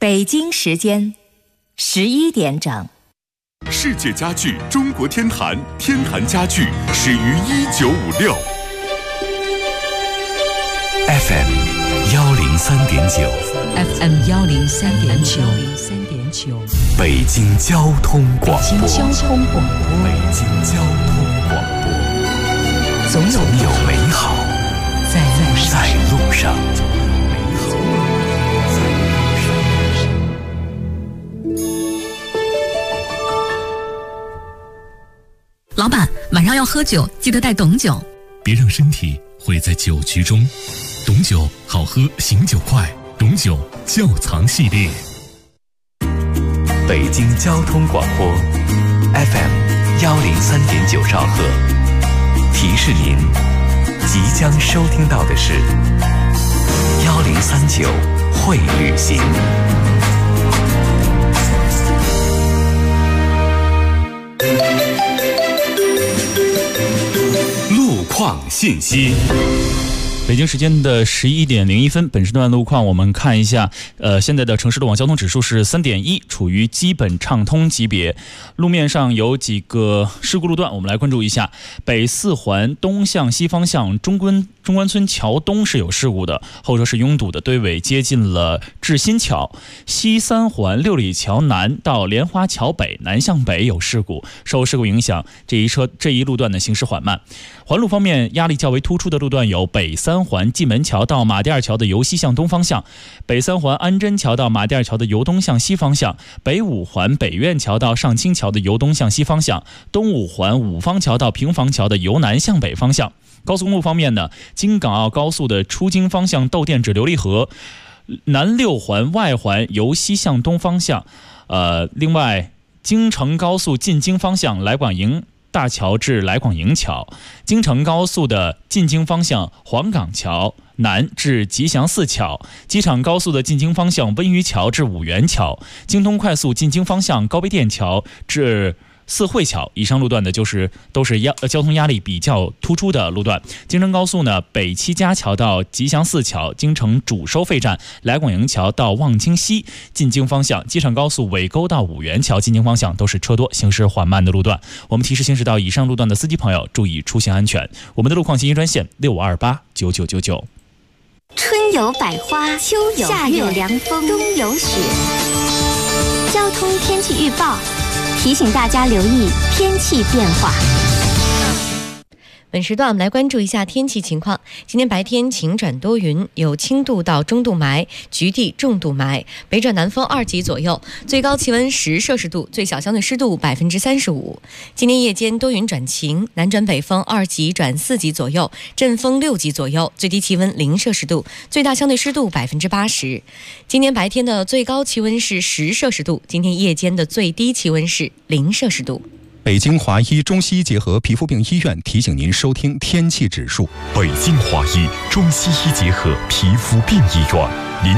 北京时间11点整。 世界家具中国天坛，天坛家具始于1956。 FM 103.9 FM 103.9， 北京交通广播。 北京交通广播。 北京交通广播。总有美好在路上。 老板，晚上要喝酒，记得带董酒。 别让身体毁在酒局中。董酒好喝，醒酒快。董酒窖藏系列。 北京交通广播 FM 103.9兆赫。提示您，即将收听到的是1039会旅行。 路况信息。 北京时间的11点01分，本时段路况我们看一下。现在的城市路网交通指数是3.1，处于基本畅通级别。路面上有几个事故路段，我们来关注一下。北四环东向西方向中关村桥东是有事故的，后车是拥堵的，堆尾接近了志新桥。西三环六里桥南到莲花桥北南向北有事故，受事故影响，这一路段的行驶缓慢。环路方面，压力较为突出的路段有北三环蓟门桥到马甸二桥的由西向东方向，北三环安贞桥到马甸二桥的由东向西方向，北五环北苑桥到上清桥的由东向西方向，东五环五方桥到平房桥的由南向北方向。高速公路方面呢，京港澳高速的出京方向窦店至琉璃河，南六环外环由西向东方向。另外，京承高速进京方向来广营大桥至来广营桥，京承高速的进京方向黄岗桥南至吉祥寺桥，机场高速的进京方向温榆桥至五原桥，京通快速进京方向高碑店桥至四惠桥。以上路段的都是交通压力比较突出的路段。京承高速呢，北七家桥到吉祥寺桥，京承主收费站来广营桥到望京西进京方向，机场高速尾沟到五原桥进京方向都是车多行驶缓慢的路段。我们提示行驶到以上路段的司机朋友注意出行安全。我们的路况信息专线65289999。 春有百花，秋有夏有凉风，冬有雪。交通天气预报提醒大家留意天气变化。 本时段我们来关注一下天气情况。今天白天晴转多云，有轻度到中度霾，局地重度霾，北转南风2级左右，最高气温10摄氏度，最小相对湿度35%。今天夜间多云转晴，南转北风2级转4级左右，阵风6级左右，最低气温0摄氏度，最大相对湿度80%。今天白天的最高气温是10摄氏度，今天夜间的最低气温是0摄氏度。 北京华医中西医结合皮肤病医院提醒您收听天气指数。 北京华医中西医结合皮肤病医院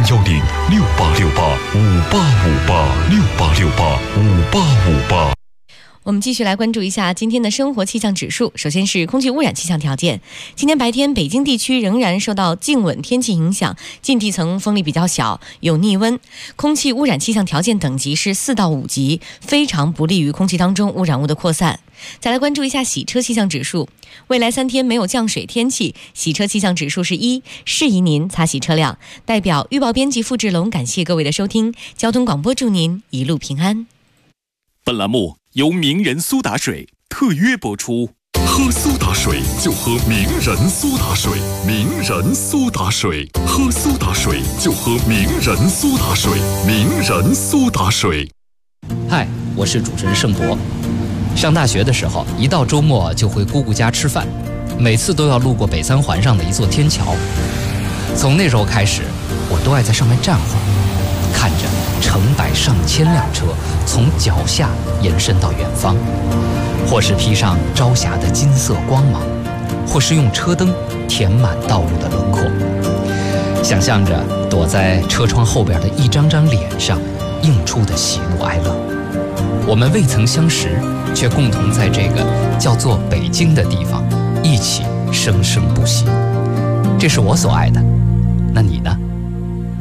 ，0106868585858685858。 我们继续来关注一下今天的生活气象指数。首先是空气污染气象条件。今天白天北京地区仍然受到静稳天气影响，近地层风力比较小，有逆温，空气污染气象条件等级是4到5级，非常不利于空气当中污染物的扩散。再来关注一下洗车气象指数。未来3天没有降水天气，洗车气象指数是1，适宜您擦洗车辆。代表预报编辑付志龙感谢各位的收听，交通广播祝您一路平安。 本栏目由名人苏打水特约播出。喝苏打水就喝名人苏打水，名人苏打水，喝苏打水就喝名人苏打水，名人苏打水。 嗨，我是主持人盛博。上大学的时候，一到周末就回姑姑家吃饭，每次都要路过北三环上的一座天桥。从那时候开始，我都爱在上面站会儿，看着成百上千辆车从脚下延伸到远方，或是披上朝霞的金色光芒，或是用车灯填满道路的轮廓，想象着躲在车窗后边的一张张脸上映出的喜怒哀乐。我们未曾相识，却共同在这个叫做北京的地方一起生生不息。这是我所爱的，那你呢？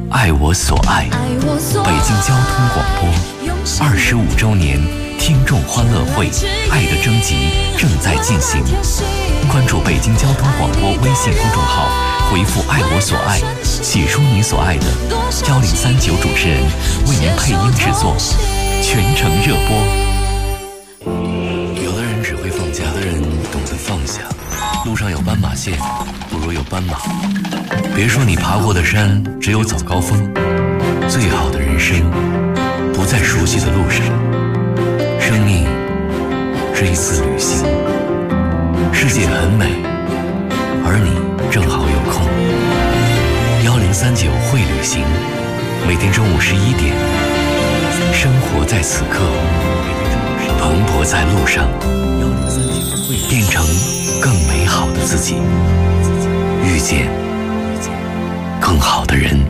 爱我所爱，北京交通广播25周年听众欢乐会爱的征集正在进行，关注北京交通广播微信公众号，回复爱我所爱，写出你所爱的，1039主持人为您配音制作，全程热播。有的人只会放假，有的人懂得放下。路上有斑马线，不如有斑马。别说你爬过的山只有早高峰，最好的人生不在熟悉的路上。生命是一次旅行，世界很美，而你正好有空。1039会旅行，每天中午11点，生活在此刻，蓬勃在路上，变成更美好的自己，遇见更好的人。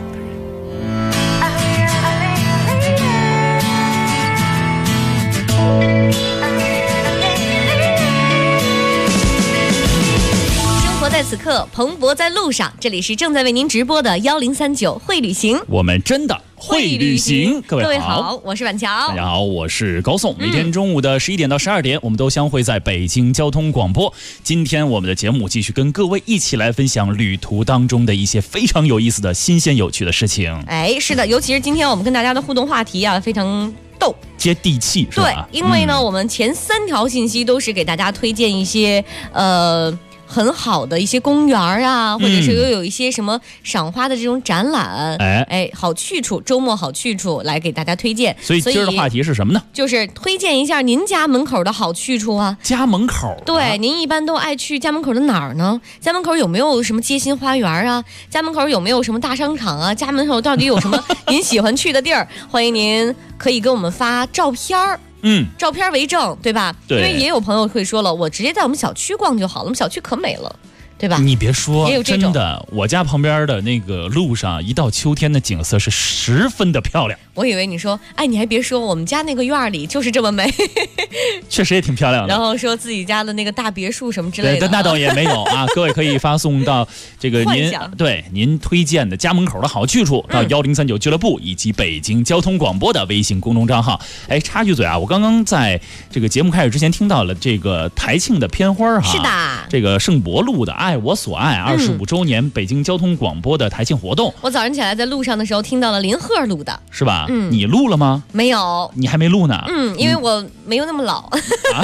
在此刻，蓬勃在路上。这里是正在为您直播的1039会旅行， 我们真的会旅行。各位好， 我是婉乔。 大家好，我是高颂。每天中午的11点到12点，我们都相会在北京交通广播。今天我们的节目继续跟各位一起来分享旅途当中的一些非常有意思的新鲜有趣的事情。 哎，是的，尤其是今天我们跟大家的互动话题啊，非常逗接地气，是吧？ 对，因为呢，我们前3条信息都是给大家推荐一些很好的一些公园啊，或者是又有一些什么赏花的这种展览，好去处，周末好去处来给大家推荐。 所以今儿的话题是什么呢？ 就是推荐一下您家门口的好去处啊。 家门口？ 对，您一般都爱去家门口的哪儿呢？家门口有没有什么街心花园啊？家门口有没有什么大商场啊？家门口到底有什么您喜欢去的地儿？欢迎您可以给我们发照片儿。照片为证，对吧？ 对， 因为也有朋友会说了，我直接在我们小区逛就好了，我们小区可美了，对吧？ 你别说， 也有这真的，我家旁边的那个路上，一到秋天的景色是十分的漂亮。 我以为你说，哎，你还别说，我们家那个院里就是这么美， 确实也挺漂亮的。 然后说自己家的那个大别墅什么之类的， 对，那倒也没有啊。各位可以发送到这个您推荐的家门口的好去处到1039俱乐部以及北京交通广播的微信公众账号。哎，插句嘴啊，我刚刚在这个节目开始之前听到了这个台庆的片花哈， 是的， 这个盛博路的爱我所爱25周年北京交通广播的台庆活动。 我早上起来在路上的时候听到了林鹤录的， 是吧？你录了吗？ 没有， 你还没录呢。 因为我没有那么老。 啊，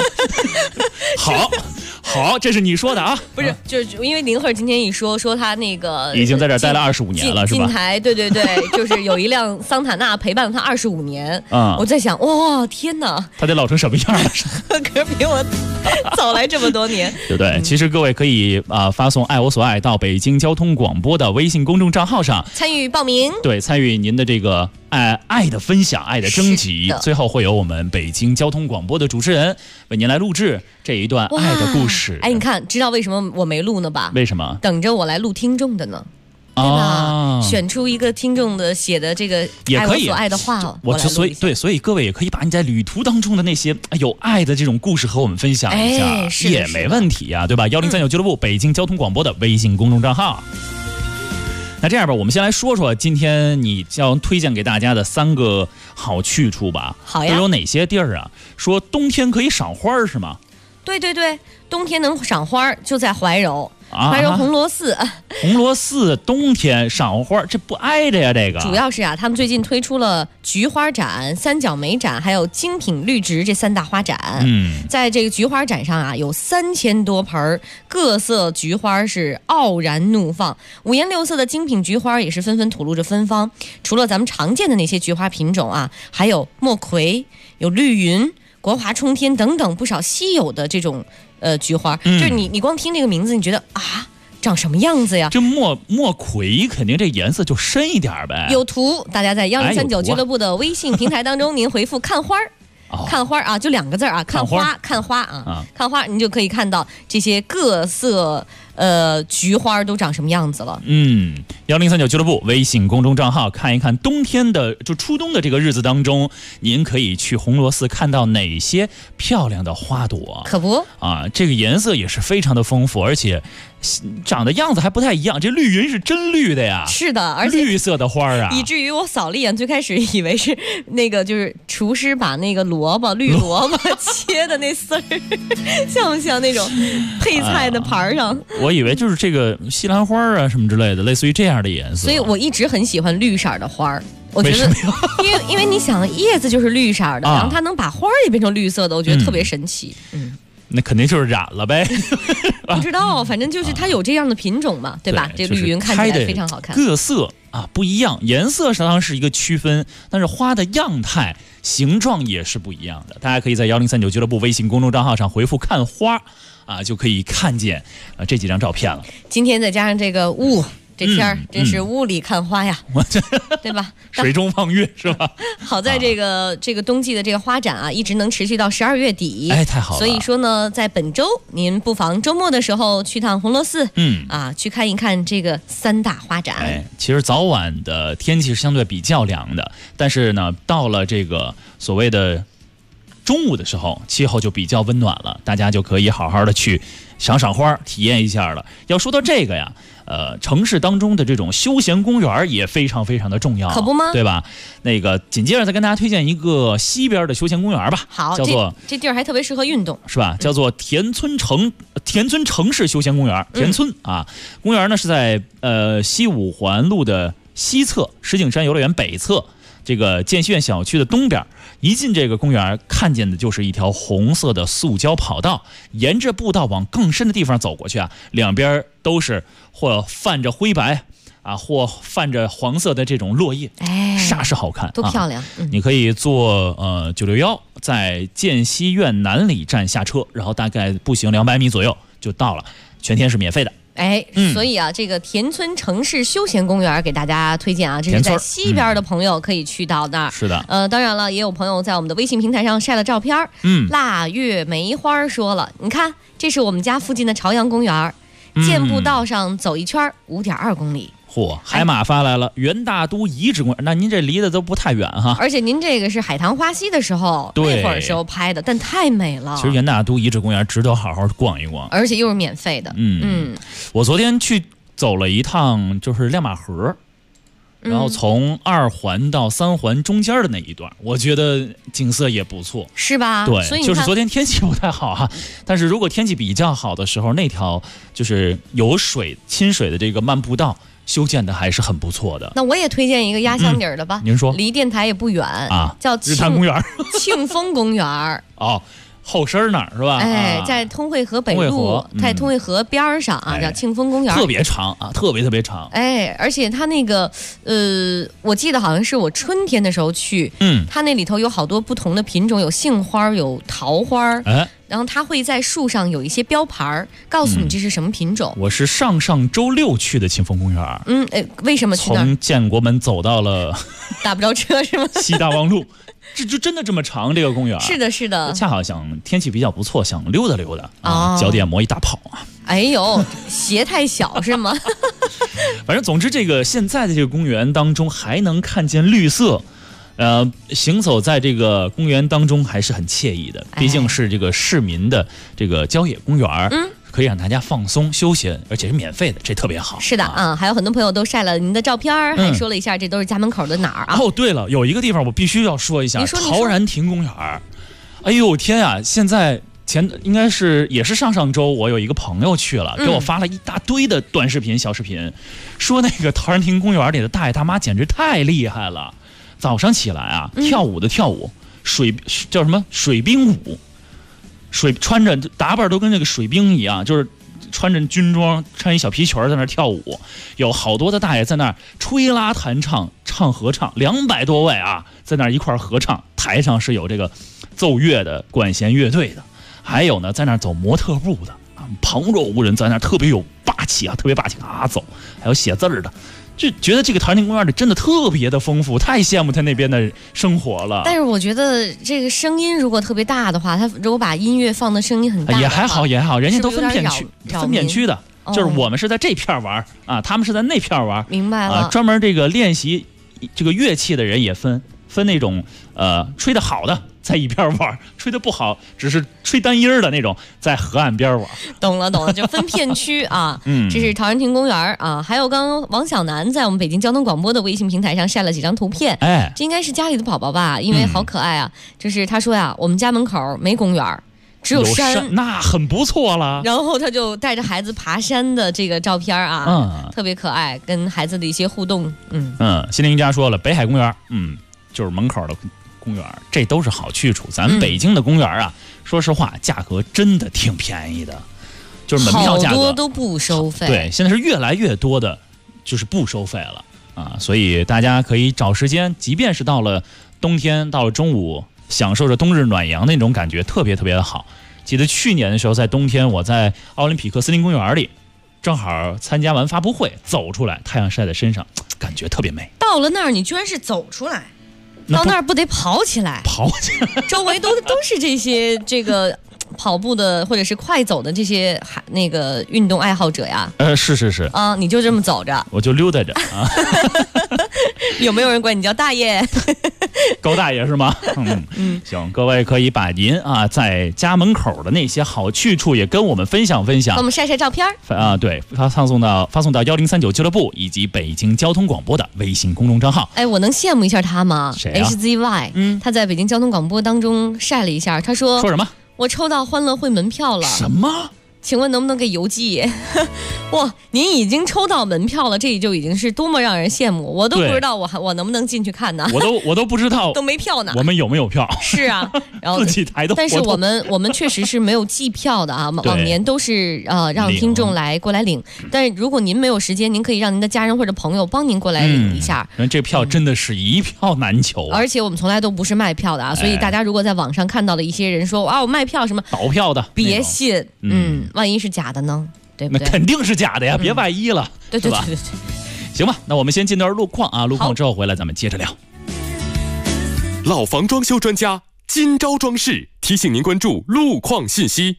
好，这是你说的啊。 不是，就是因为林鹤今天一说他那个已经在这儿待了25年了，是吧？ 进台，对，就是有一辆桑塔纳陪伴了他25年。我在想，哇，天哪， 他得老成什么样了？ 可是比我早来这么多年， 对不对？其实各位可以发送爱我所爱到北京交通广播的微信公众账号上参与报名， 对，参与您的这个爱的分享、爱的征集，最后会有我们北京交通广播的主持人为您来录制这一段爱的故事。 哎，你看，知道为什么我没录呢吧？ 为什么？ 等着我来录听众的呢。对吧？选出一个听众的写的这个爱我所爱的话， 所以各位也可以把你在旅途当中的那些有爱的这种故事和我们分享一下，也没问题呀，对吧？1039俱乐部北京交通广播的微信公众账号。那这样吧，我们先来说说今天你要推荐给大家的3个好去处吧。 好呀， 都有哪些地儿啊？说冬天可以赏花是吗？ 对，冬天能赏花就在怀柔。怀柔红螺寺， 红螺寺冬天赏花，这不挨着呀？这个主要是他们最近推出了菊花展、三角梅展，还有精品绿植这3大花展。在这个菊花展上啊，有3000多盆各色菊花是傲然怒放，五颜六色的精品菊花也是纷纷吐露着芬芳。除了咱们常见的那些菊花品种啊，还有墨葵、有绿云、国华冲天等等不少稀有的这种菊花，就是你光听这个名字，你觉得啊，长什么样子呀？ 这墨葵肯定这颜色就深一点呗。 有图，大家在1039俱乐部的微信平台当中，您回复看花看花啊，就2个字啊，看花啊，看花，你就可以看到这些各色菊花都长什么样子了。 1039俱乐部微信公众账号看一看冬天的就初冬的这个日子当中，您可以去红螺寺看到哪些漂亮的花朵。 可不啊， 这个颜色也是非常的丰富，而且长得样子还不太一样。这绿云是真绿的呀， 是的，而且绿色的花啊， 以至于我扫了一眼，最开始以为是那个就是厨师把那个绿萝卜切的那丝儿，像不像那种配菜的盘上？ 我以为就是这个西兰花啊什么之类的，类似于这样的颜色。 所以我一直很喜欢绿色的花儿。我觉得，因为你想，叶子就是绿色的，然后它能把花儿也变成绿色的，我觉得特别神奇。 那肯定就是染了呗。 不知道，反正就是它有这样的品种嘛，对吧？这绿云看起来非常好看， 各色啊不一样，颜色当然是一个区分，但是花的样态、形状也是不一样的。大家可以在1039俱乐部微信公众账号上回复"看花"啊，就可以看见这几张照片了。 今天再加上这个雾。这天儿真是雾里看花呀，对吧？ 水中望月是吧？ 好在这个冬季的这个花展啊，一直能持续到12月底。 哎，太好了！ 所以说呢，在本周您不妨周末的时候去趟红螺寺，去看一看这个3大花展。 哎，其实早晚的天气是相对比较凉的，但是呢，到了这个所谓的中午的时候，气候就比较温暖了，大家就可以好好的去赏赏花，体验一下了。要说到这个呀。城市当中的这种休闲公园也非常非常的重要， 可不吗？ 对吧？那个紧接着再跟大家推荐一个西边的休闲公园吧。 好， 叫做这地儿还特别适合运动， 是吧？叫做田村城市休闲公园。田村啊，公园呢是在西五环路的西侧，石景山游乐园北侧。这个建西苑小区的东边，一进这个公园，看见的就是一条红色的塑胶跑道，沿着步道往更深的地方走过去啊，两边都是或泛着灰白啊，或泛着黄色的这种落叶，煞是好看， 多漂亮！ 你可以坐961，在建西苑南里站下车，然后大概步行200米左右就到了，全天是免费的。 所以啊，这个田村城市休闲公园给大家推荐啊，这是在西边的朋友可以去到那儿。 是的， 当然了，也有朋友在我们的微信平台上晒了照片。腊月梅花说了，你看，这是我们家附近的朝阳公园，健步道上走一圈5.2公里。 嚯，海马发来了，元大都遗址公园，那您这离得都不太远哈。 而且您这个是海棠花溪的时候，那会儿时候拍的，但太美了。 其实元大都遗址公园值得好好逛一逛， 而且又是免费的。 我昨天去走了一趟，就是亮马河，然后从2环到3环中间的那一段，我觉得景色也不错， 是吧？ 对， 所以就是昨天天气不太好啊，但是如果天气比较好的时候，那条就是有水亲水的这个漫步道。修建的还是很不错的。 那我也推荐一个压箱底儿的吧。 您说， 离电台也不远啊，叫日坛公园、 庆丰公园。 哦，后身那儿是吧？ 在通惠河北路，在通惠河边上啊，叫庆丰公园， 特别长啊，特别长。 而且它那个我记得好像是我春天的时候去，它那里头有好多不同的品种，有杏花，有桃花，然后它会在树上有一些标牌，告诉你这是什么品种。 我是上周六去的庆丰公园。 为什么去那儿？ 从建国门走到了打不着车是吗？ 西大望路，这就真的这么长？这个公园是的，是的。 恰好想天气比较不错，想溜达溜达啊，脚底磨一大泡啊。 哎呦，鞋太小是吗？ 反正总之，这个现在的这个公园当中还能看见绿色。行走在这个公园当中还是很惬意的，毕竟是这个市民的这个郊野公园，可以让大家放松休闲，而且是免费的，这特别好。 是的啊，还有很多朋友都晒了您的照片，还说了一下这都是家门口的哪儿啊。 哦，对了，有一个地方我必须要说一下，陶然亭公园。哎呦天啊，现在应该是也是上周，我有一个朋友去了，给我发了一大堆的短视频、小视频，说那个陶然亭公园里的大爷大妈简直太厉害了。早上起来啊，跳舞，叫什么水兵舞，穿着打扮都跟那个水兵一样，就是穿着军装，穿一小皮裙在那跳舞，有好多的大爷在那吹拉弹唱，唱合唱，200多位啊，在那一块合唱，台上是有这个奏乐的管弦乐队的，还有呢在那走模特步的啊，旁若无人，在那特别有霸气啊，走，还有写字的。就觉得这个陶然亭公园里真的特别的丰富，太羡慕他那边的生活了。 但是我觉得这个声音如果特别大的话，他如果把音乐放的声音很大， 也还好，人家都分片区的，就是我们是在这片玩啊，他们是在那片玩。 明白了。 专门这个练习这个乐器的人也分那种吹得好的在一边玩，吹得不好，只是吹单音的那种，在河岸边玩。 懂了，就分片区啊。这是陶然亭公园啊。还有刚刚王小楠在我们北京交通广播的微信平台上晒了几张图片，这应该是家里的宝宝吧，因为好可爱啊。就是他说呀，我们家门口没公园，只有山， 那很不错了。 然后他就带着孩子爬山的这个照片啊，特别可爱，跟孩子的一些互动。 心灵家说了，北海公园，就是门口的公园，这都是好去处。咱们北京的公园啊，说实话，价格真的挺便宜的，就是门票价格好多都不收费。 对，现在是越来越多的，就是不收费了啊，所以大家可以找时间，即便是到了冬天，到了中午，享受着冬日暖阳那种感觉，特别特别的好。记得去年的时候，在冬天，我在奥林匹克森林公园里，正好参加完发布会，走出来，太阳晒在身上，感觉特别美。 到了那儿，你居然是走出来？到那儿不得跑起来？ 跑起来， 周围都是这些这个跑步的或者是快走的这些那个运动爱好者呀。 是啊，你就这么走着， 我就溜达着啊。 有没有人管你叫大爷？ 高大爷是吗？行，各位可以把您在家门口的那些好去处也跟我们分享分享， 给我们晒晒照片对，发送到1039俱乐部以及北京交通广播的微信公众账号。 我能羡慕一下他吗？ 谁啊 HZY，他在北京交通广播当中晒了一下，他说什么？ 我抽到欢乐会门票了。 什么？ 请问能不能给邮寄？哇，您已经抽到门票了，这就已经是多么让人羡慕！我都不知道我能不能进去看呢？ 我都不知道， 都没票呢。 我们有没有票？ 是啊，然后自己抬的。 但是我们确实是没有计票的啊，往年都是让听众过来领。但是如果您没有时间，您可以让您的家人或者朋友帮您过来领一下。 这票真的是一票难求而且我们从来都不是卖票的啊，所以大家如果在网上看到了一些人说我卖票什么倒票的， 别信，万一是假的呢？对不对？ 那肯定是假的呀，别万一了， 对， 行吧，那我们先进段路况啊，路况之后回来咱们接着聊。 老房装修专家今朝装饰提醒您关注路况信息。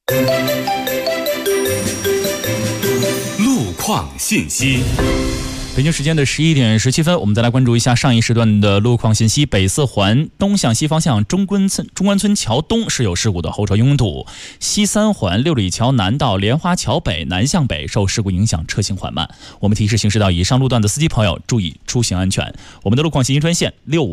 路况信息。 北京时间的11点17分，我们再来关注一下上一时段的路况信息。北四环东向西方向中关村桥东是有事故的，后车拥堵。西三环六里桥南到莲花桥北南向北受事故影响，车行缓慢。我们提示行驶到以上路段的司机朋友注意出行安全。我们的路况信息专线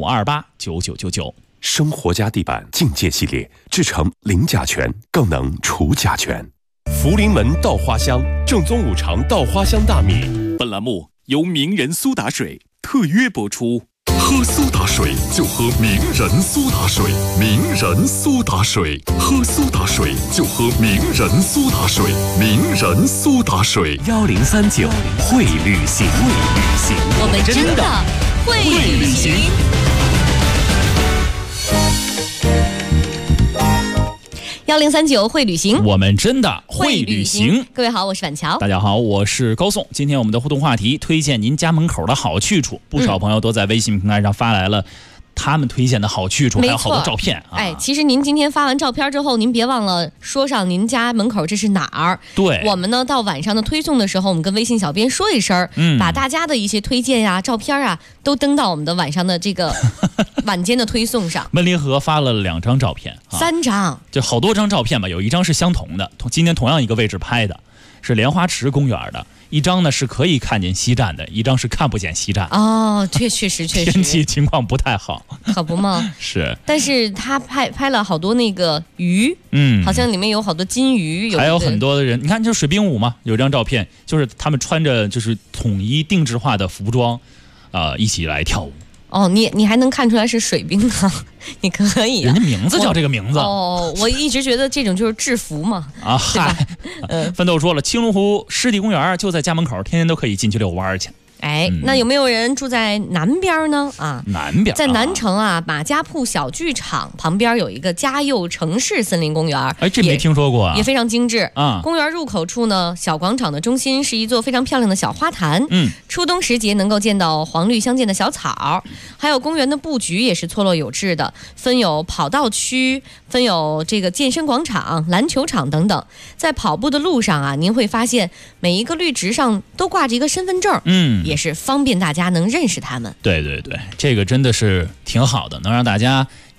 65289999。 生活家地板境界系列，制成零甲醛，更能除甲醛。福临门稻花香，正宗五常稻花香大米。 本栏目由名人苏打水特约播出。 喝苏打水就喝名人苏打水，名人苏打水，喝苏打水就喝名人苏打水，名人苏打水。 1039会旅行， 我们真的会旅行。1039会旅行， 我们真的会旅行。 各位好，我是板桥。 大家好，我是高颂。今天我们的互动话题，推荐您家门口的好去处。不少朋友都在微信平台上发来了他们推荐的好去处，还有好多照片其实您今天发完照片之后，您别忘了说上您家门口这是哪儿。 对， 我们呢到晚上的推送的时候，我们跟微信小编说一声，把大家的一些推荐呀、照片啊都登到我们的晚上的这个晚间的推送上。 温林河发了2张照片 3张， 就好多张照片吧，有一张是相同的，今天同样一个位置拍的，是莲花池公园的。一张呢是可以看见西站的，一张是看不见西站。确实天气情况不太好， 可不吗？ 是， 但是他拍了好多那个鱼，好像里面有好多金鱼， 还有很多的人，你看就是水兵舞嘛，有一张照片，就是他们穿着就是统一定制化的服装，一起来跳舞。 你还能看出来是水兵呢？你可以人家名字叫这个名字。 我一直觉得这种就是制服嘛。 奋斗说了，青龙湖湿地公园就在家门口，天天都可以进去遛弯去。 那有没有人住在南边呢？ 南边， 在南城马家铺小剧场旁边有一个嘉佑城市森林公园。 这没听说过也非常精致公园入口处呢，小广场的中心是一座非常漂亮的小花坛。初冬时节能够见到黄绿相间的小草，还有公园的布局也是错落有致的，分有跑道区，分有这个健身广场、篮球场等等。在跑步的路上您会发现每一个绿植上都挂着一个身份证。也是方便大家能认识他们。 对，这个真的是挺好的，能让大家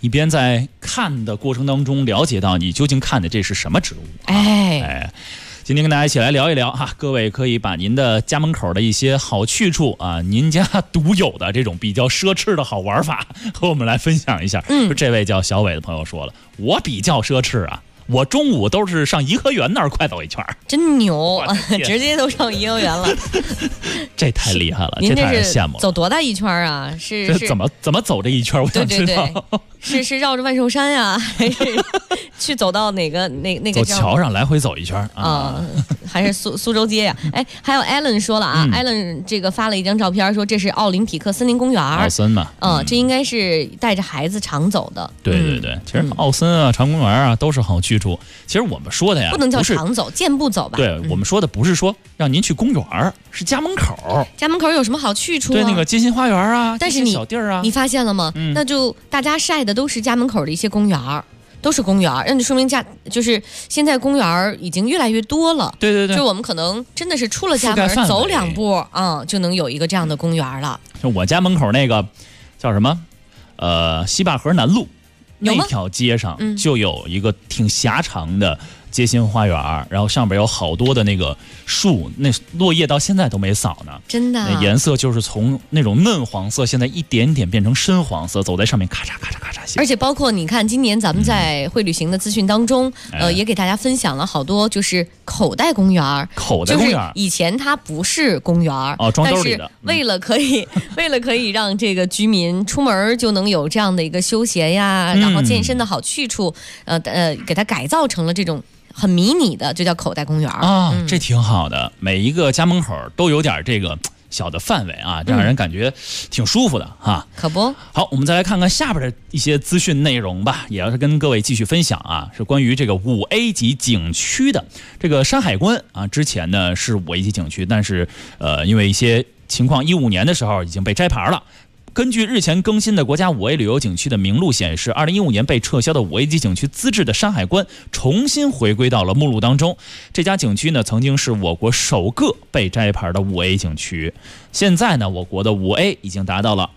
一边在看的过程当中了解到你究竟看的这是什么植物。今天跟大家一起来聊一聊哈，各位可以把您的家门口的一些好去处啊，您家独有的这种比较奢侈的好玩法和我们来分享一下。这位叫小伟的朋友说了，我比较奢侈啊，我中午都是上颐和园那儿快走一圈， 真牛，直接都上颐和园了， 这太厉害了， 您这太让人羡慕了。 走多大一圈啊？是怎么走这一圈？我想知道。 对，是绕着万寿山呀，还是去走到那个走桥上来回走一圈啊？ 还是苏州街呀？哎，还有 Allen 说了啊，Allen 这个发了一张照片，说这是奥林匹克森林公园。 奥森嘛， 这应该是带着孩子常走的。 对，其实奥森啊、长公园啊都是好去处。其实我们说的呀， 不能叫常走，健步走吧。 对，我们说的不是说让您去公园，是家门口。 家门口有什么好去处啊？ 对，那个街心花园啊， 但是你小地儿啊， 你发现了吗？那就大家晒的都是家门口的一些公园，都是公园，那就说明就是现在公园已经越来越多了。对，就我们可能真的是出了家门走2步就能有一个这样的公园了。 就我家门口那个叫什么西坝河南路那条街上就有一个挺狭长的街心花园，然后上边有好多的那个树，那落叶到现在都没扫呢， 真的， 那颜色就是从那种嫩黄色现在一点点变成深黄色，走在上面咔嚓咔嚓咔嚓。 而且包括你看今年咱们在会旅行的资讯当中也给大家分享了好多就是口袋公园。就是以前它不是公园装兜里的， 但是为了可以让这个居民出门就能有这样的一个休闲呀然后健身的好去处给它改造成了这种很迷你的，就叫口袋公园这挺好的，每一个家门口都有点这个小的范围啊，让人感觉挺舒服的哈。 可不好，我们再来看看下边的一些资讯内容吧，也要是跟各位继续分享啊，是关于这个5A 级景区的这个山海关啊，之前呢是5A 级景区，但是因为一些情况，15年的时候已经被摘牌了。根据日前更新的国家5A 旅游景区的名录显示，2015年被撤销的5A 级景区资质的山海关重新回归到了目录当中。这家景区呢，曾经是我国首个被摘牌的5A 景区。现在呢，我国的5A 已经达到了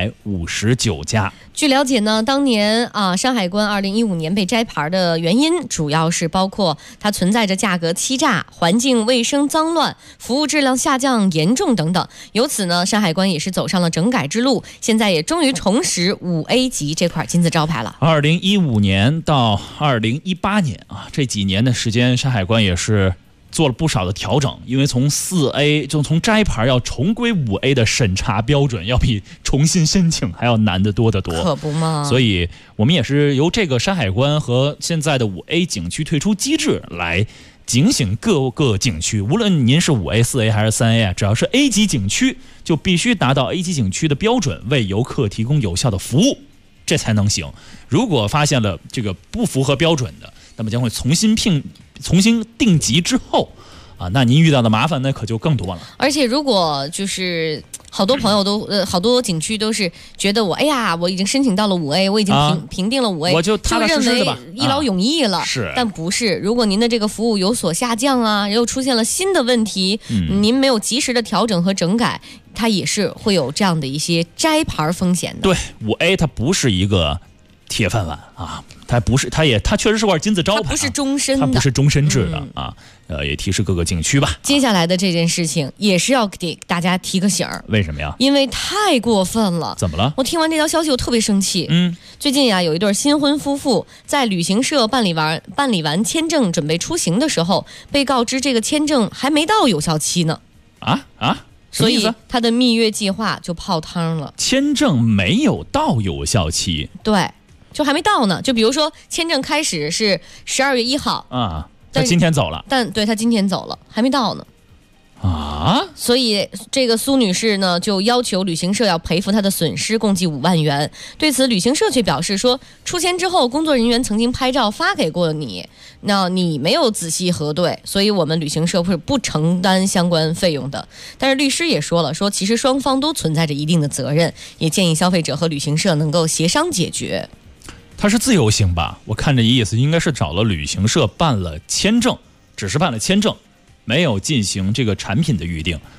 259家。 据了解呢，当年山海关2015年被摘牌的原因，主要是包括它存在着价格欺诈、环境卫生脏乱、服务质量下降严重等等。由此呢，山海关也是走上了整改之路，现在也终于重拾5A 级这块金字招牌了。 2015年到2018年啊，这几年的时间，山海关也是做了不少的调整，因为从4A 就从摘牌要重归5A 的审查标准要比重新申请还要难得多得多， 可不嘛。 所以我们也是由这个山海关和现在的5A 景区退出机制来警醒各个景区，无论您是5A、4A 还是3A 啊，只要是 A 级景区，就必须达到 A 级景区的标准，为游客提供有效的服务，这才能行。如果发现了这个不符合标准的，那么将会重新定级之后啊，那您遇到的麻烦那可就更多了。 而且如果就是好多朋友都好多景区都是觉得我已经申请到了5A， 我已经评定了5A， 我就踏踏实实的吧， 一劳永逸了。 是， 但不是。如果您的这个服务有所下降啊，又出现了新的问题，您没有及时的调整和整改，它也是会有这样的一些摘牌风险的。 对，5A 它不是一个铁饭碗啊，它确实是块金字招牌， 它不是终身的， 它不是终身制的啊。也提示各个景区吧。 接下来的这件事情也是要给大家提个醒儿。 为什么呀？ 因为太过分了。 怎么了？ 我听完这条消息我特别生气。最近呀，有一对新婚夫妇在旅行社办理完签证准备出行的时候，被告知这个签证还没到有效期呢。所以他的蜜月计划就泡汤了。 签证没有到有效期？ 对，就还没到呢。就比如说签证开始是12月1号啊，他今天走了。 对，他今天走了，还没到呢。所以这个苏女士呢，就要求旅行社要赔付她的损失，共计5万元。对此，旅行社却表示说，出签之后，工作人员曾经拍照发给过你，那你没有仔细核对，所以我们旅行社是不承担相关费用的。但是律师也说了，说其实双方都存在着一定的责任，也建议消费者和旅行社能够协商解决。 他是自由行吧？我看这意思应该是找了旅行社办了签证，只是办了签证，没有进行这个产品的预定。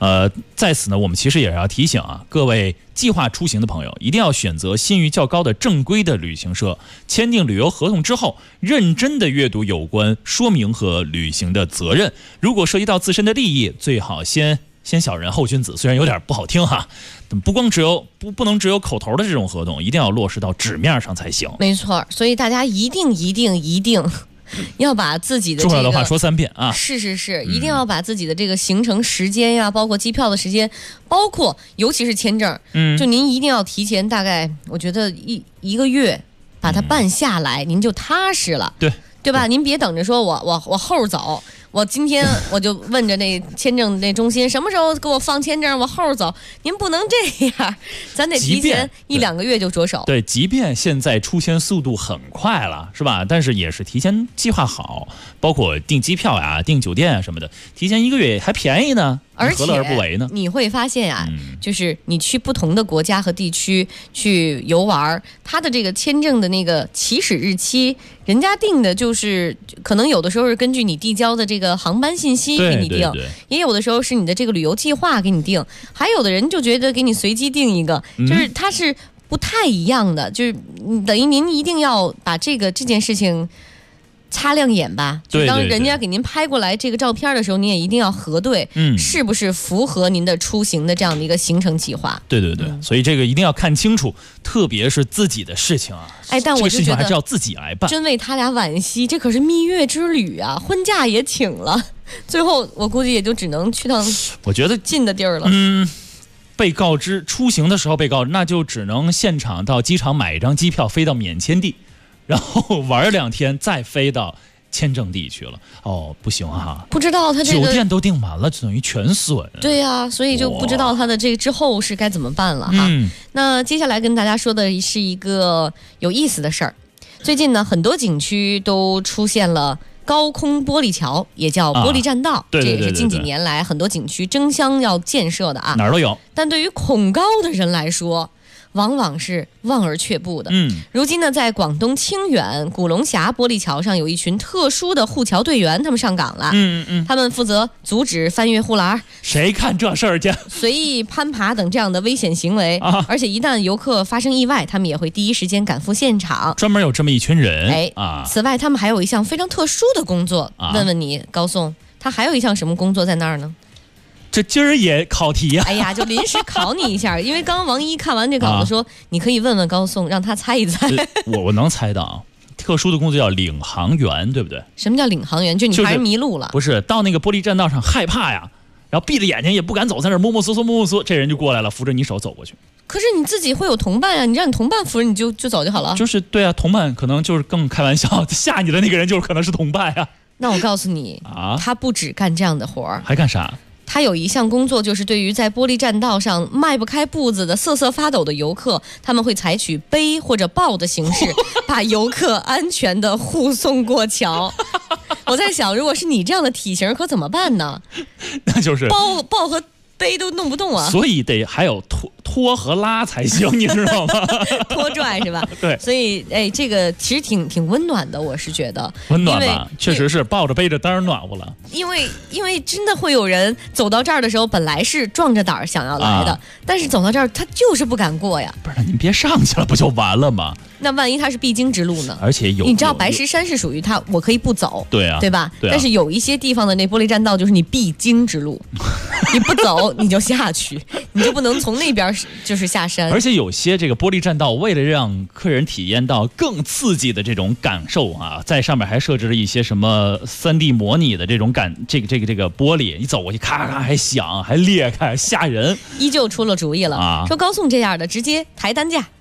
在此呢，我们其实也要提醒啊，各位计划出行的朋友，一定要选择信誉较高的正规的旅行社，签订旅游合同之后，认真的阅读有关说明和旅行的责任。如果涉及到自身的利益，最好先小人后君子，虽然有点不好听哈，不能只有口头的这种合同，一定要落实到纸面上才行。 没错，所以大家一定要把自己的重要的话说3遍啊！ 是，一定要把自己的这个行程时间呀，包括机票的时间，包括尤其是签证，就您一定要提前大概，我觉得一个月把它办下来，您就踏实了，对吧？您别等着说我后走。我今天我就问着那签证那中心什么时候给我放签证，我后走。您不能这样，咱得提前1-2个月就着手。 对，即便现在出签速度很快了，是吧？但是也是提前计划好，包括订机票呀、订酒店啊什么的，提前1个月还便宜呢。何乐而不为呢？ 你会发现啊，就是你去不同的国家和地区去游玩，它的这个签证的那个起始日期，人家定的就是可能有的时候是根据你递交的这个航班信息给你定，也有的时候是你的这个旅游计划给你定，还有的人就觉得给你随机定一个，就是它是不太一样的，就是等于您一定要把这件事情擦亮眼吧，就当人家给您拍过来这个照片的时候，你也一定要核对，是不是符合您的出行的这样的一个行程计划。 对，所以这个一定要看清楚，特别是自己的事情啊。 但我就觉得这个事情还是要自己来办。 真为他俩惋惜，这可是蜜月之旅啊，婚假也请了，最后我估计也就只能去趟我觉得近的地儿了。 被告知出行的时候被告知，那就只能现场到机场买一张机票飞到免签地。然后玩2天，再飞到签证地去了。不行哈， 不知道他这个酒店都订满了，等于全损。 对呀，所以就不知道他的这个之后是该怎么办了哈。那接下来跟大家说的是一个有意思的事儿。最近呢，很多景区都出现了高空玻璃桥，也叫玻璃栈道，这也是近几年来很多景区争相要建设的啊， 哪儿都有。 但对于恐高的人来说，往往是望而却步的。如今呢，在广东清远古龙峡玻璃桥上，有一群特殊的护桥队员，他们上岗了。他们负责阻止翻越护栏， 谁看这事儿去？ 随意攀爬等这样的危险行为。而且一旦游客发生意外，他们也会第一时间赶赴现场。 专门有这么一群人。 此外，他们还有一项非常特殊的工作。问问你，高颂，他还有一项什么工作在那儿呢？ 这今儿也考题呀！ 哎呀，就临时考你一下，因为刚刚王一看完这稿子说，你可以问问高颂，让他猜一猜。 我能猜到，特殊的工作叫领航员，对不对？ 什么叫领航员？就你还是迷路了？ 不是，到那个玻璃栈道上害怕呀，然后闭着眼睛也不敢走，在那儿摸摸索，这人就过来了，扶着你手走过去。 可是你自己会有同伴啊，你让你同伴扶着你就走就好了。 就是对啊，同伴可能就是更开玩笑，吓你的那个人就是可能是同伴呀。 那我告诉你他不止干这样的活儿， 还干啥？ 他有一项工作，就是对于在玻璃栈道上迈不开步子的瑟瑟发抖的游客，他们会采取背或者抱的形式，把游客安全的护送过桥。我在想，如果是你这样的体型，可怎么办呢？ 那就是抱和背都弄不动啊， 所以得还有拖和拉才行，你知道吗？ 拖拽是吧？ 对， 所以这个其实挺温暖的，我是觉得温暖吧，确实是抱着背着当然暖和了。 因为真的会有人走到这儿的时候，本来是壮着胆想要来的，但是走到这儿他就是不敢过呀。 不是，您别上去了，不就完了吗？ 那万一他是必经之路呢？ 而且你知道白石山是属于他，我可以不走， 对啊， 对吧？但是有一些地方的那玻璃栈道就是你必经之路，你不走你就下去，你就不能从那边就是下山。 而且有些这个玻璃栈道为了让客人体验到更刺激的这种感受啊，在上面还设置了一些什么3D 模拟的这种这个玻璃，你走过去咔咔还响，还裂开，吓人。依旧出了主意了，说高颂这样的直接抬单价。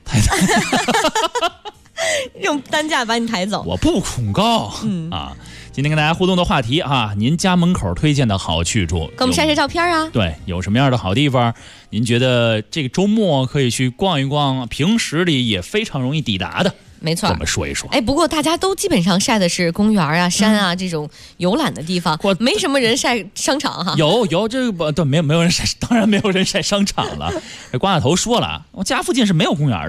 用担架把你抬走。 我不恐高今天跟大家互动的话题您家门口推荐的好去处， 给我们晒晒照片啊。 对，有什么样的好地方您觉得这个周末可以去逛一逛，平时里也非常容易抵达的？ 没错， 我们说一说。 不过大家都基本上晒的是公园啊、山啊这种游览的地方，没什么人晒商场哈。 有这个对，没有人晒，当然没有人晒商场了。瓜大头说了，我家附近是没有公园的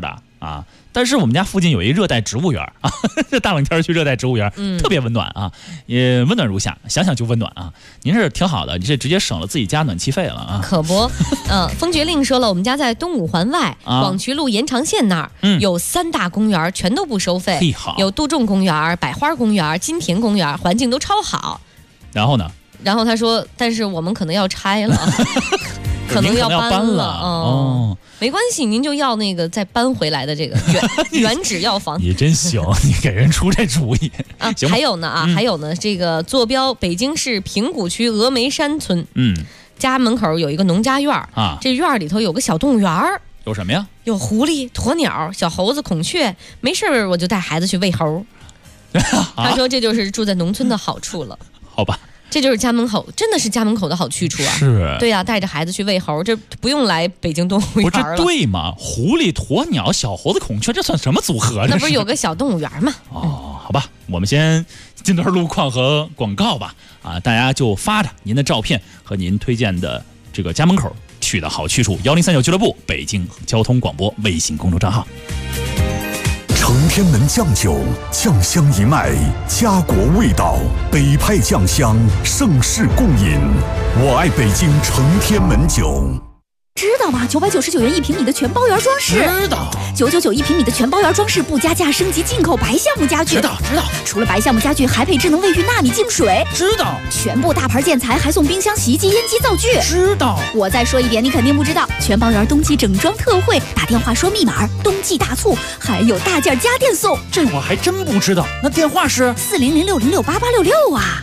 啊。但是我们家附近有一热带植物园啊，这大冷天去热带植物园，特别温暖啊，也温暖如下，想想就温暖啊。您这挺好的，你这直接省了自己家暖气费了啊。 可不，风绝令说了，我们家在东五环外广渠路延长线那儿，有3大公园，全都不收费，有杜仲公园、百花公园、金田公园，环境都超好。 然后呢？ 然后他说，但是我们可能要拆了。可能要搬了哦，没关系，您就要那个再搬回来的这个原址要房。 你真行，你给人出这主意啊！还有呢还有呢，这个坐标北京市平谷区峨眉山村，家门口有一个农家院啊，这院里头有个小动物园， 有什么呀？有狐狸、鸵鸟、小猴子、孔雀，没事我就带孩子去喂猴。他说这就是住在农村的好处了。 好吧。 这就是家门口，真的是家门口的好去处啊！ 是， 对呀，带着孩子去喂猴，这不用来北京动物园了。 不是对吗？狐狸、鸵鸟、小猴子、孔雀，这算什么组合？ 那不是有个小动物园吗？ 哦，好吧，我们先进段路况和广告吧。啊，大家就发着您的照片和您推荐的这个家门口去的好去处，1039俱乐部北京交通广播微信公众账号。 承天门酱酒，酱香一脉，家国味道，北派酱香，盛世共饮。我爱北京承天门酒。 知道吗？999元1平米的全包圆装饰。 知道。 9991平米的全包圆装饰不加价，升级进口白橡木家具。 知道。 除了白橡木家具，还配智能卫浴纳米净水。 知道。 全部大牌建材，还送冰箱、洗衣机、烟机、灶具。 知道。 我再说一遍，你肯定不知道，全包圆冬季整装特惠，打电话说密码，冬季大促，还有大件家电送。 这我还真不知道。那电话是 400-606-8866啊。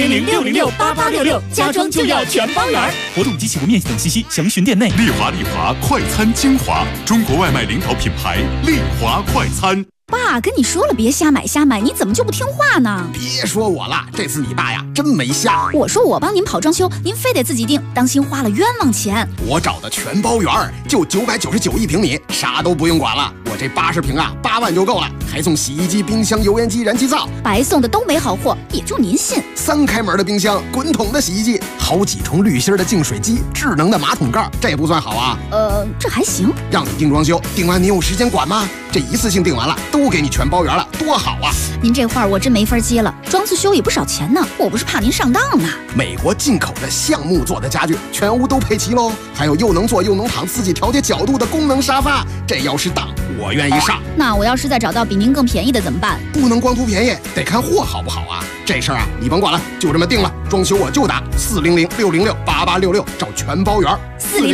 400-606-8866，家装就要全包圆。 活动及起步面积等信息详询店内。 丽华快餐精华，中国外卖领导品牌丽华快餐。 爸跟你说了别瞎买，你怎么就不听话呢？ 别说我了，这次你爸呀真没瞎。 我说我帮您跑装修，您非得自己定，当心花了冤枉钱。 我找的全包圆，就999 1平米，啥都不用管了。我这80平啊，8万就够了，还送洗衣机、冰箱、油烟机、燃气灶， 白送的都没好货，也就您信。 3开门的冰箱，滚筒的洗衣机，好几重滤芯的净水机，智能的马桶盖，这不算好啊？ 这还行。 让你定装修，定完你有时间管吗？这一次性定完了，都给你全包圆了，多好啊！ 您这话我真没法接了，装次修也不少钱呢，我不是怕您上当呢。 美国进口的橡木做的家具，全屋都配齐喽，还有又能坐又能躺，4季调节角度的功能沙发，这要是当我愿意上。 那我要是再找到比您更便宜的怎么办？ 不能光图便宜，得看货好不好啊！这事儿啊，你甭管了，就这么定了。装修我就打400-606-8866，找全包圆。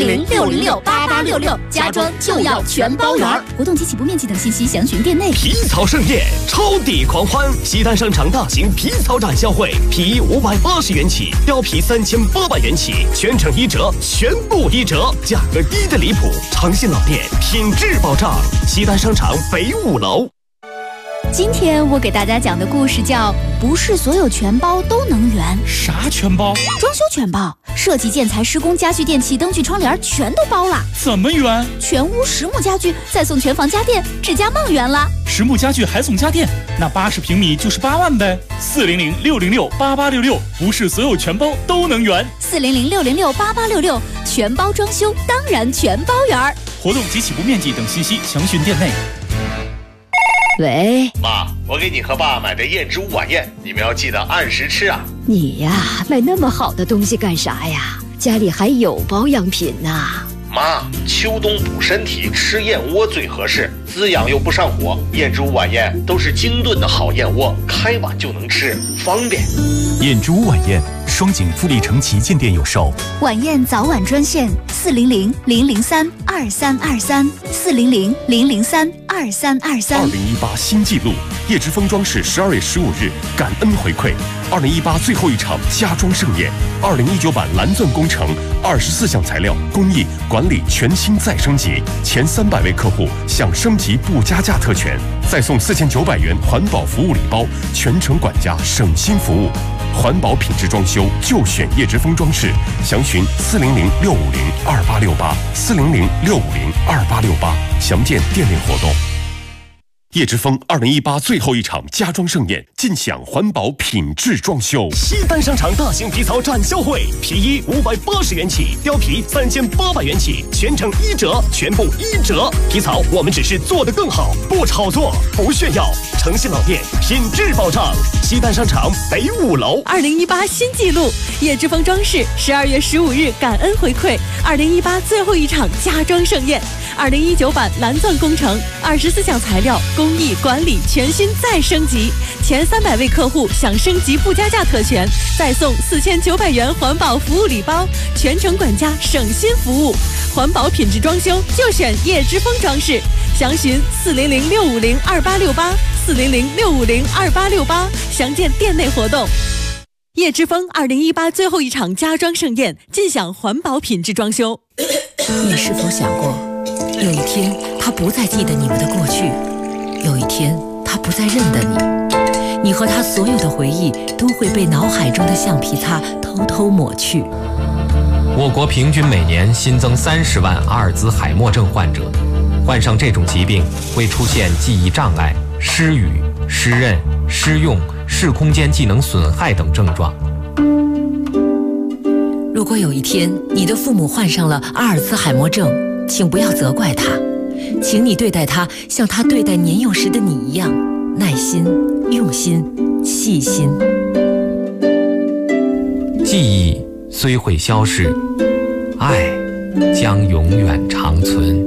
400-606-8866，家装就要全包圆。活动及起步面积等信息详询店内。 皮草盛宴，超抵狂欢！西单商场大型皮草展销会，皮衣580元起，貂皮3800元起，全程1折，全部1折，价格低的离谱。诚信老店，品质保障。西单商场北5楼。 今天我给大家讲的故事叫“不是所有全包都能圆”。 啥全包？ 装修全包，设计、建材、施工、家具、电器、灯具、窗帘全都包了。 怎么圆？ 全屋实木家具，再送全房家电，指甲梦圆了。 实木家具还送家电，那80平米就是8万呗。400-606-8866，不是所有全包都能圆。 400-606-8866，全包装修当然全包圆。 活动及起步面积等信息详询店内。 喂， 妈，我给你和爸买的燕之屋晚宴，你们要记得按时吃啊。 你呀，买那么好的东西干啥呀？家里还有保养品呢。 妈，秋冬补身体，吃燕窝最合适，滋养又不上火。燕之屋晚宴都是精炖的好燕窝，开碗就能吃，方便。 燕之屋晚宴，双井富力城旗舰店有售。 晚宴早晚专线400-003-2323，400-003-2323。 2018新纪录，叶之峰装饰12月15日感恩回馈，2018最后一场家装盛宴，2019版蓝钻工程，24项材料工艺管理全新再升级，前300位客户享升级不加价特权，再送4900元环保服务礼包，全程管家省心服务。环保品质装修就选叶之峰装饰，详询400-650-2868，400-650-2868，详见店内活动。 叶之峰2018最后一场家装盛宴，尽享环保品质装修。 西单商场大型皮草展销会，皮衣580元起，貂皮3800元起，全程1折，全部1折。皮草我们只是做得更好，不炒作，不炫耀，诚信老店，品质保障。西单商场北5楼。 2018新纪录，叶之峰装饰12月15日感恩回馈2018最后一场家装盛宴，2019版蓝钻工程，24项材料工艺管理全新再升级，前300位客户享升级不加价特权，再送4900元环保服务礼包，全程管家省心服务，环保品质装修就选叶之峰装饰，详询400-650-2868，400-650-2868，详见店内活动。叶之峰2018最后一场家装盛宴，尽享环保品质装修。 你是否想过，有一天他不再记得你们的过去，有一天他不再认得你，你和他所有的回忆都会被脑海中的橡皮擦偷偷抹去。 我国平均每年新增30万阿尔兹海默症患者，患上这种疾病会出现记忆障碍、失语、失认、失用、视空间技能损害等症状。 如果有一天你的父母患上了阿尔兹海默症，请不要责怪他，请你对待他像他对待年幼时的你一样，耐心、用心、细心。 记忆虽会消逝，爱将永远长存。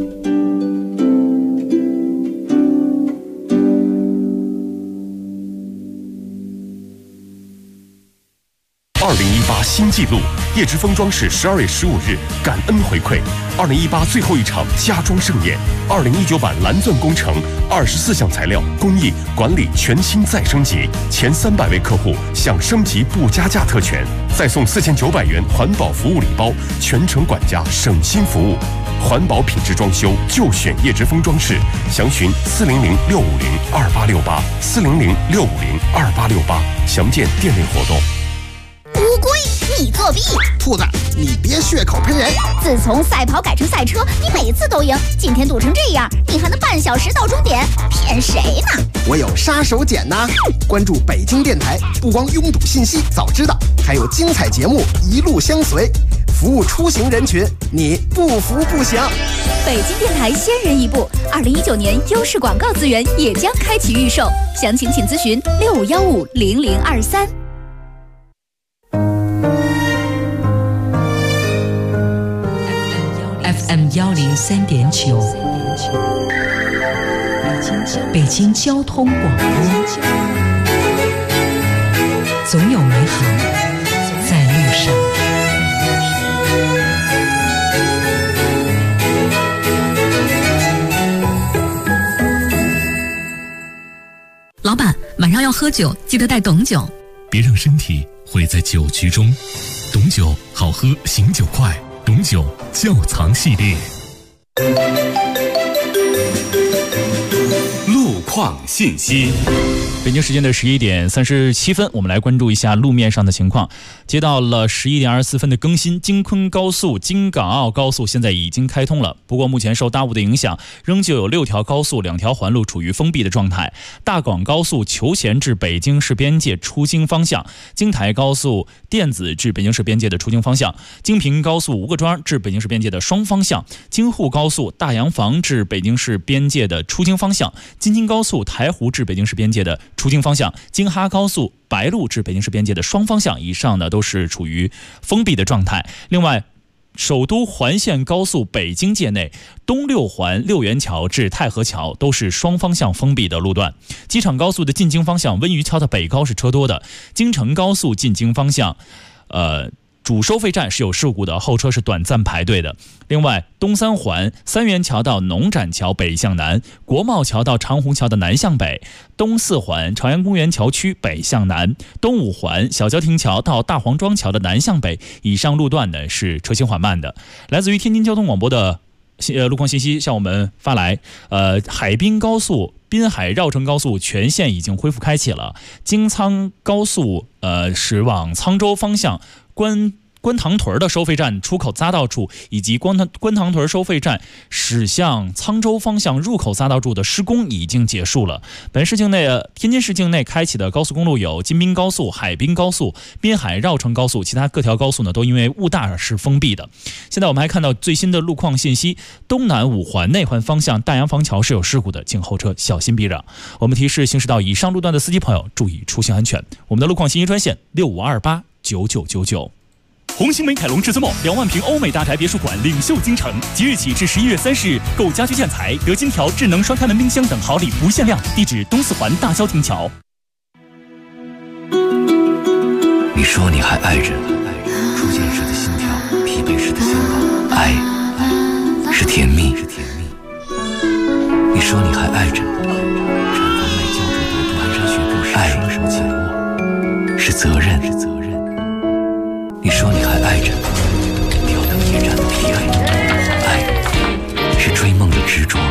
2018新纪录，叶之峰装饰12月15日感恩回馈2018最后一场家装盛宴，2019版蓝钻工程24项材料工艺管理全新再升级，前300位客户享升级不加价特权，再送4900元环保服务礼包，全程管家省心服务。环保品质装修就选叶之峰装饰，详询400-650-2868，400-650-2868，详见店内活动。 乌龟，你作弊！ 兔子，你别血口喷人！ 自从赛跑改成赛车，你每次都赢，今天赌成这样，你还能半小时到终点？骗谁呢？ 我有杀手锏呐！关注北京电台，不光拥堵信息早知道，还有精彩节目一路相随，服务出行人群，你不服不行。 北京电台先人一步，2019年优势广告资源也将开启预售，详情请咨询65150023。 FM 103.9，北京交通广播，总有美好在路上。 老板，晚上要喝酒，记得带董酒。 别让身体毁在酒局中，董酒好喝，醒酒快。董酒窖藏系列。 路况信息。 北京时间的11点37分，我们来关注一下路面上的情况。接到了11点24分的更新，京昆高速、京港澳高速现在已经开通了，不过目前受大雾的影响，仍旧有6条高速、2条环路处于封闭的状态。大广高速求贤至北京市边界出京方向，京台高速电子至北京市边界的出京方向，京平高速吴各庄至北京市边界的双方向，京沪高速大洋房至北京市边界的出京方向，京津高速台湖至北京市边界的出京方向，京哈高速白鹿至北京市边界的双方向以上呢都是处于封闭的状态。另外，首都环线高速北京界内东六环六元桥至太和桥都是双方向封闭的路段。机场高速的进京方向温榆桥的北高是车多的，京承高速进京方向主收费站是有事故的，后车是短暂排队的。另外，东三环三元桥到农展桥北向南，国贸桥到长虹桥的南向北，东四环朝阳公园桥区北向南，东五环小郊亭桥到大黄庄桥的南向北，以上路段呢是车行缓慢的。来自于天津交通广播的路况信息向我们发来，海滨高速滨海绕城高速全线已经恢复开启了，京沧高速驶往沧州方向观塘屯的收费站出口匝道处以及观塘屯收费站驶向沧州方向入口匝道处的施工已经结束了。本市境内天津市境内开启的高速公路有京滨高速、海滨高速、滨海绕城高速，其他各条高速呢都因为雾大是封闭的。现在我们还看到最新的路况信息，东南5环内环方向大洋房桥是有事故的，请后车小心避让。我们提示行驶到以上路段的司机朋友注意出行安全。我们的路况信息专线65289999。 红星美凯龙至尊梦2万平欧美大宅别墅馆领袖京城，即日起至11月30日，购家居建材得金条、智能双开门冰箱等好礼不限量。地址东4环大萧亭桥。 你说你还爱着，初见时的心跳，疲惫时的向往，爱是甜蜜。你说你还爱着，绽放美娇柔朵朵，蹒跚学步时双手紧握，是责任。你说你还爱着，吊灯夜战的疲惫，爱是追梦的执着。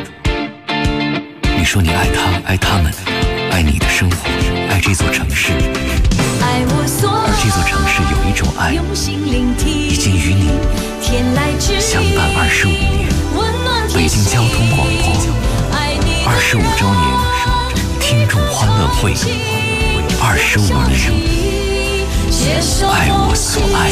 你说你爱他，爱他们，爱你的生活，爱这座城市。而这座城市有一种爱，已经与你相伴25年。北京交通广播25周年听众欢乐会，25年。爱我所爱。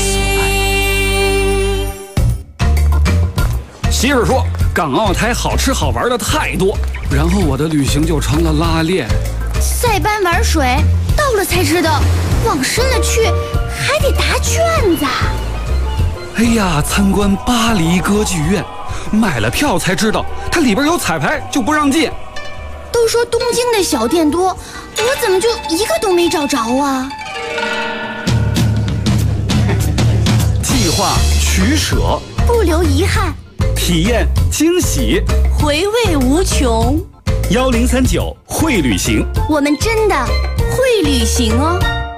媳妇说港澳台好吃好玩的太多，然后我的旅行就成了拉练。 塞班玩水，到了才知道，往深了去还得答卷子。 哎呀，参观巴黎歌剧院，买了票才知道它里边有彩排，就不让进。 都说东京的小店多，我怎么就一个都没找着啊？ 计划取舍， 不留遗憾， 体验惊喜， 回味无穷。 1039会旅行， 我们真的会旅行哦。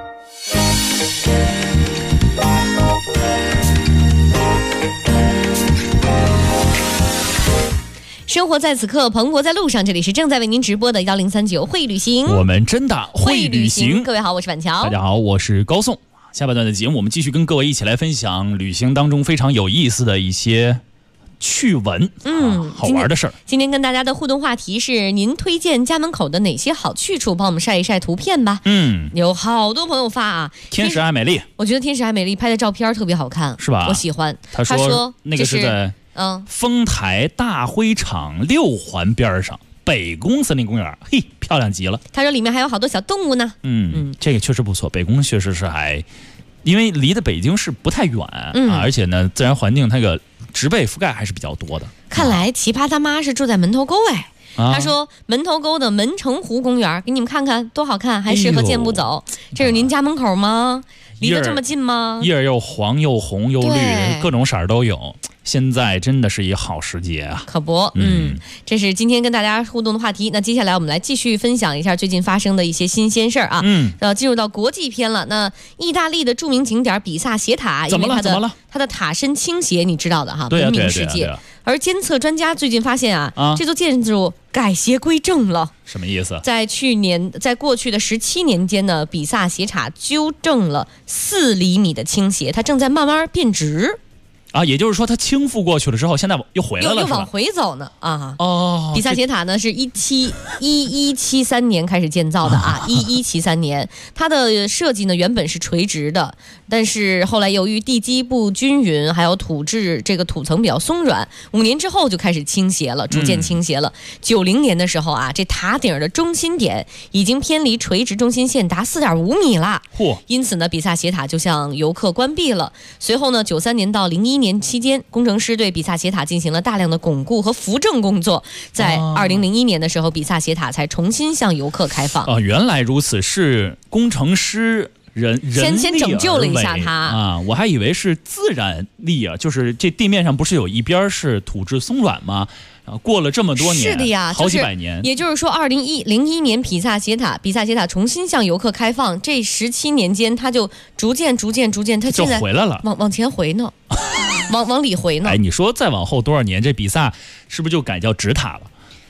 生活在此刻，蓬勃在路上。这里是正在为您直播的1039会旅行， 我们真的会旅行。 各位好，我是板桥。 大家好，我是高颂。下半段的节目，我们继续跟各位一起来分享旅行当中非常有意思的一些趣闻，好玩的事儿。 今天跟大家的互动话题是：您推荐家门口的哪些好去处？帮我们晒一晒图片吧。有好多朋友发啊。 天使爱美丽， 我觉得天使爱美丽拍的照片特别好看， 是吧？ 我喜欢。 他说那个是在丰台大灰厂6环边上。北宫森林公园，嘿，漂亮极了。 他说里面还有好多小动物呢。 这个确实不错。北宫确实是因为离的北京市不太远而且呢，自然环境它个植被覆盖还是比较多的。 看来奇葩他妈是住在门头沟哎。他说门头沟的门城湖公园，给你们看看多好看，还适合健步走。这是您家门口吗？离得这么近吗？ 叶儿又黄又红又绿，各种色儿都有。现在真的是一好时节啊！ 可不，这是今天跟大家互动的话题。那接下来我们来继续分享一下最近发生的一些新鲜事儿啊。进入到国际篇了。那意大利的著名景点比萨斜塔， 怎么了？ 它的塔身倾斜，你知道的哈，闻名世界。而监测专家最近发现这座建筑改邪归正了。 什么意思？ 在过去的17年间呢，比萨斜塔纠正了4厘米的倾斜，它正在慢慢变直。 也就是说它倾覆过去了之后，现在又回来了， 又往回走呢比萨斜塔呢是1173年开始建造的1173年，它的设计呢原本是垂直的，但是后来由于地基不均匀，还有土层比较松软，5年之后就开始倾斜了，逐渐倾斜了。90年的时候这塔顶的中心点已经偏离垂直中心线达4.5米了。因此呢，比萨斜塔就向游客关闭了。随后呢，93年到01年期间，工程师对比萨斜塔进行了大量的巩固和扶正工作。在2001年的时候，比萨斜塔才重新向游客开放。 原来如此，是工程师先拯救了一下它我还以为是自然力就是这地面上不是有一边是土质松软吗？过了这么多年， 是的呀， 好几百年， 也就是说2001年比萨斜塔重新向游客开放，这17年间，它就逐渐，它现在就回来了， 往前回呢，往里回呢。 你说再往后多少年，这比萨是不是就改叫直塔了？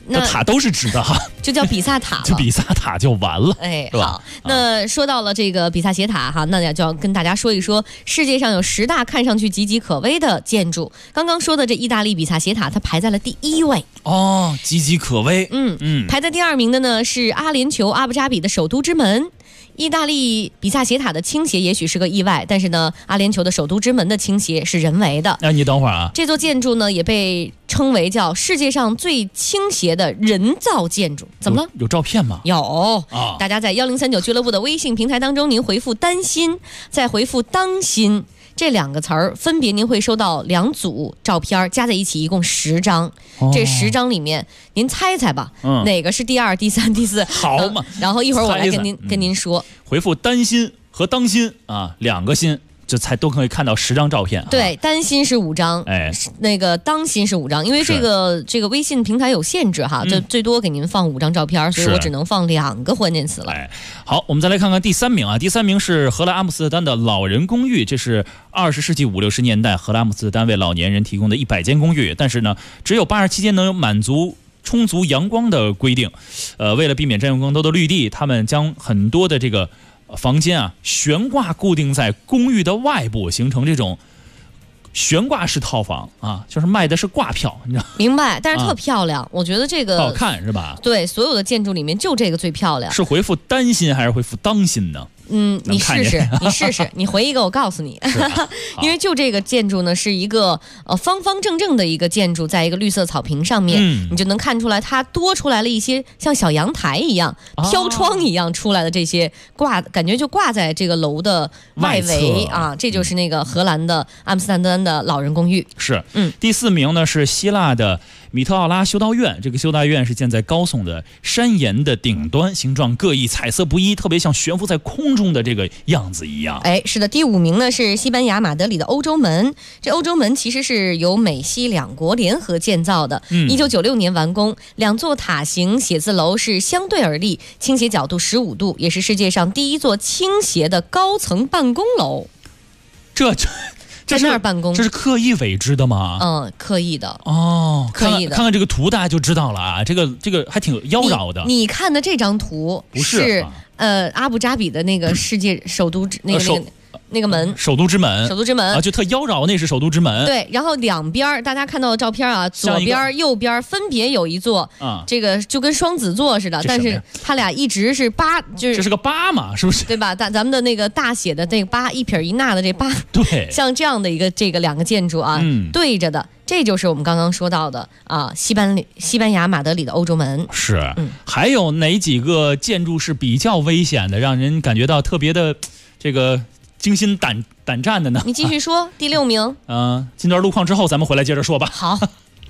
那塔都是直的哈， 就叫比萨塔了， 就比萨塔就完了。 哎，好，那说到了这个比萨斜塔哈，那就要跟大家说一说世界上有10大看上去岌岌可危的建筑。刚刚说的这意大利比萨斜塔，它排在了第1位。 哦，岌岌可危。 排在第2名的呢是阿联酋阿布扎比的首都之门。意大利比萨斜塔的倾斜也许是个意外，但是呢，阿联酋的首都之门的倾斜是人为的。 你等会儿啊， 这座建筑呢也被称为叫世界上最倾斜的人造建筑。怎么了？ 有照片吗？ 有啊，大家在1039俱乐部的微信平台当中，您回复担心，再回复当心这2个词儿，分别您会收到2组照片，加在一起一共10张。这10张里面，您猜猜吧，哪个是第2、第3、第4？ 好嘛， 然后一会儿我来跟您说。 回复担心和当心啊，2个心。就才都可以看到10张照片。 对，担心是5张，那个当心是5张，因为这个微信平台有限制哈，就最多给您放5张照片，所以我只能放2个关键词了。 好，我们再来看看第3名啊，第3名是荷兰阿姆斯特丹的老人公寓，这是20世纪50、60年代荷兰阿姆斯特丹为老年人提供的100间公寓，但是呢，只有87间能满足充足阳光的规定。为了避免占用更多的绿地，他们将很多的这个房间啊悬挂固定在公寓的外部，形成这种悬挂式套房啊，就是卖的是挂票，你知道？ 明白，但是特漂亮，我觉得这个好看是吧？ 对，所有的建筑里面就这个最漂亮。 是回复担心还是回复当心呢？ 你试试，你回一个，我告诉你，因为就这个建筑呢，是一个方方正正的一个建筑，在一个绿色草坪上面，你就能看出来它多出来了一些像小阳台一样、飘窗一样出来的这些感觉就挂在这个楼的外围啊，这就是那个荷兰的阿姆斯特丹的老人公寓。 是，第4名呢是希腊的米特奥拉修道院，这个修道院是建在高耸的山岩的顶端，形状各异，彩色不一，特别像悬浮在空中的这个样子一样。 是的，第5名呢是西班牙马德里的欧洲门。这欧洲门其实是由美西2国联合建造的，1996年完工。2座塔形写字楼是相对而立，倾斜角度15度，也是世界上第1座倾斜的高层办公楼。在那儿办公， 这是刻意为之的吗？ 刻意的哦， 刻意的。 看看这个图，大家就知道了啊。这个还挺妖娆的。 你看的这张图不是阿布扎比的那个世界首都那个门， 首都之门啊，就特妖娆，那是首都之门。 对，然后2边大家看到的照片啊，左边右边分别有一座这个就跟双子座似的，但是它俩一直是8，就是这是个8嘛，是不是？ 对吧？咱们的那个大写的那个8，一撇一捺的这8， 对， 像这样的一个这个2个建筑啊，对着的。这就是我们刚刚说到的啊，西班牙马德里的欧洲门。 是，还有哪几个建筑是比较危险的，让人感觉到特别的这个惊心胆战的呢？ 你继续说，第6名。 进段路况之后，咱们回来接着说吧。 好。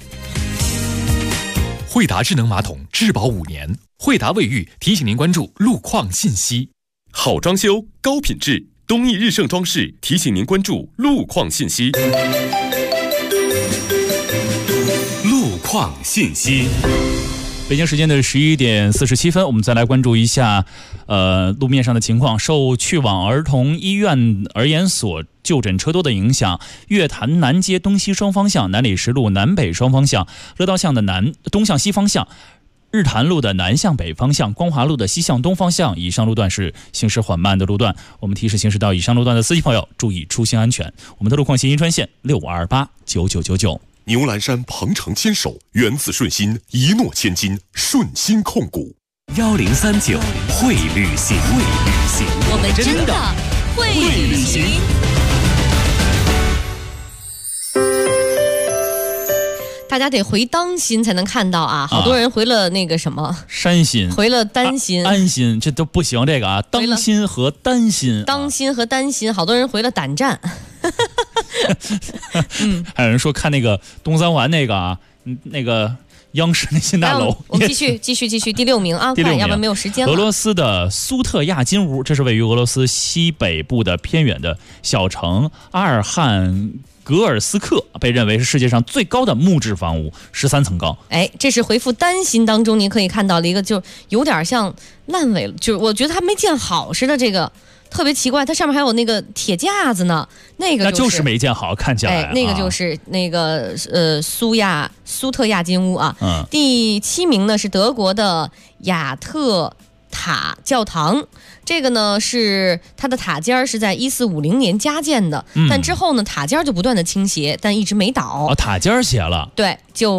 惠达智能马桶质保5年，惠达卫浴提醒您关注路况信息。好装修，高品质，东义日盛装饰提醒您关注路况信息。路况信息。 北京时间的11点47分，我们再来关注一下，路面上的情况。受去往儿童医院儿研所就诊车多的影响，月坛南街东西双方向、南礼士路南北双方向、乐道巷的东向西方向、日坛路的南向北方向、光华路的西向东方向以上路段是行驶缓慢的路段。我们提示行驶到以上路段的司机朋友注意出行安全。我们的路况信息专线65289999。 牛栏山鹏程牵手，源自顺心，一诺千金，顺心控股。 1039会旅行， 我们真的会旅行。大家得回当心才能看到啊！好多人回了那个什么山心， 回了担心、 安心，这都不行。这个啊，当心和担心， 当心和担心，好多人回了胆战。 还有人说看那个东三环那个啊，那个央视那新大楼。 我们继续，第6名啊，快，要不然没有时间了。 俄罗斯的苏特亚金屋，这是位于俄罗斯西北部的偏远的小城阿尔汉格尔斯克，被认为是世界上最高的木质房屋，13层高。 这是回复担心当中您可以看到的一个，就有点像烂尾了，就是我觉得它没建好似的这个特别奇怪，它上面还有那个铁架子呢，那就是没建好，看起来。 那个就是那个苏特亚金屋啊。第7名呢是德国的雅特塔教堂，这个呢是它的塔尖是在1450年加建的，但之后呢塔尖就不断的倾斜，但一直没倒。 塔尖斜了。 对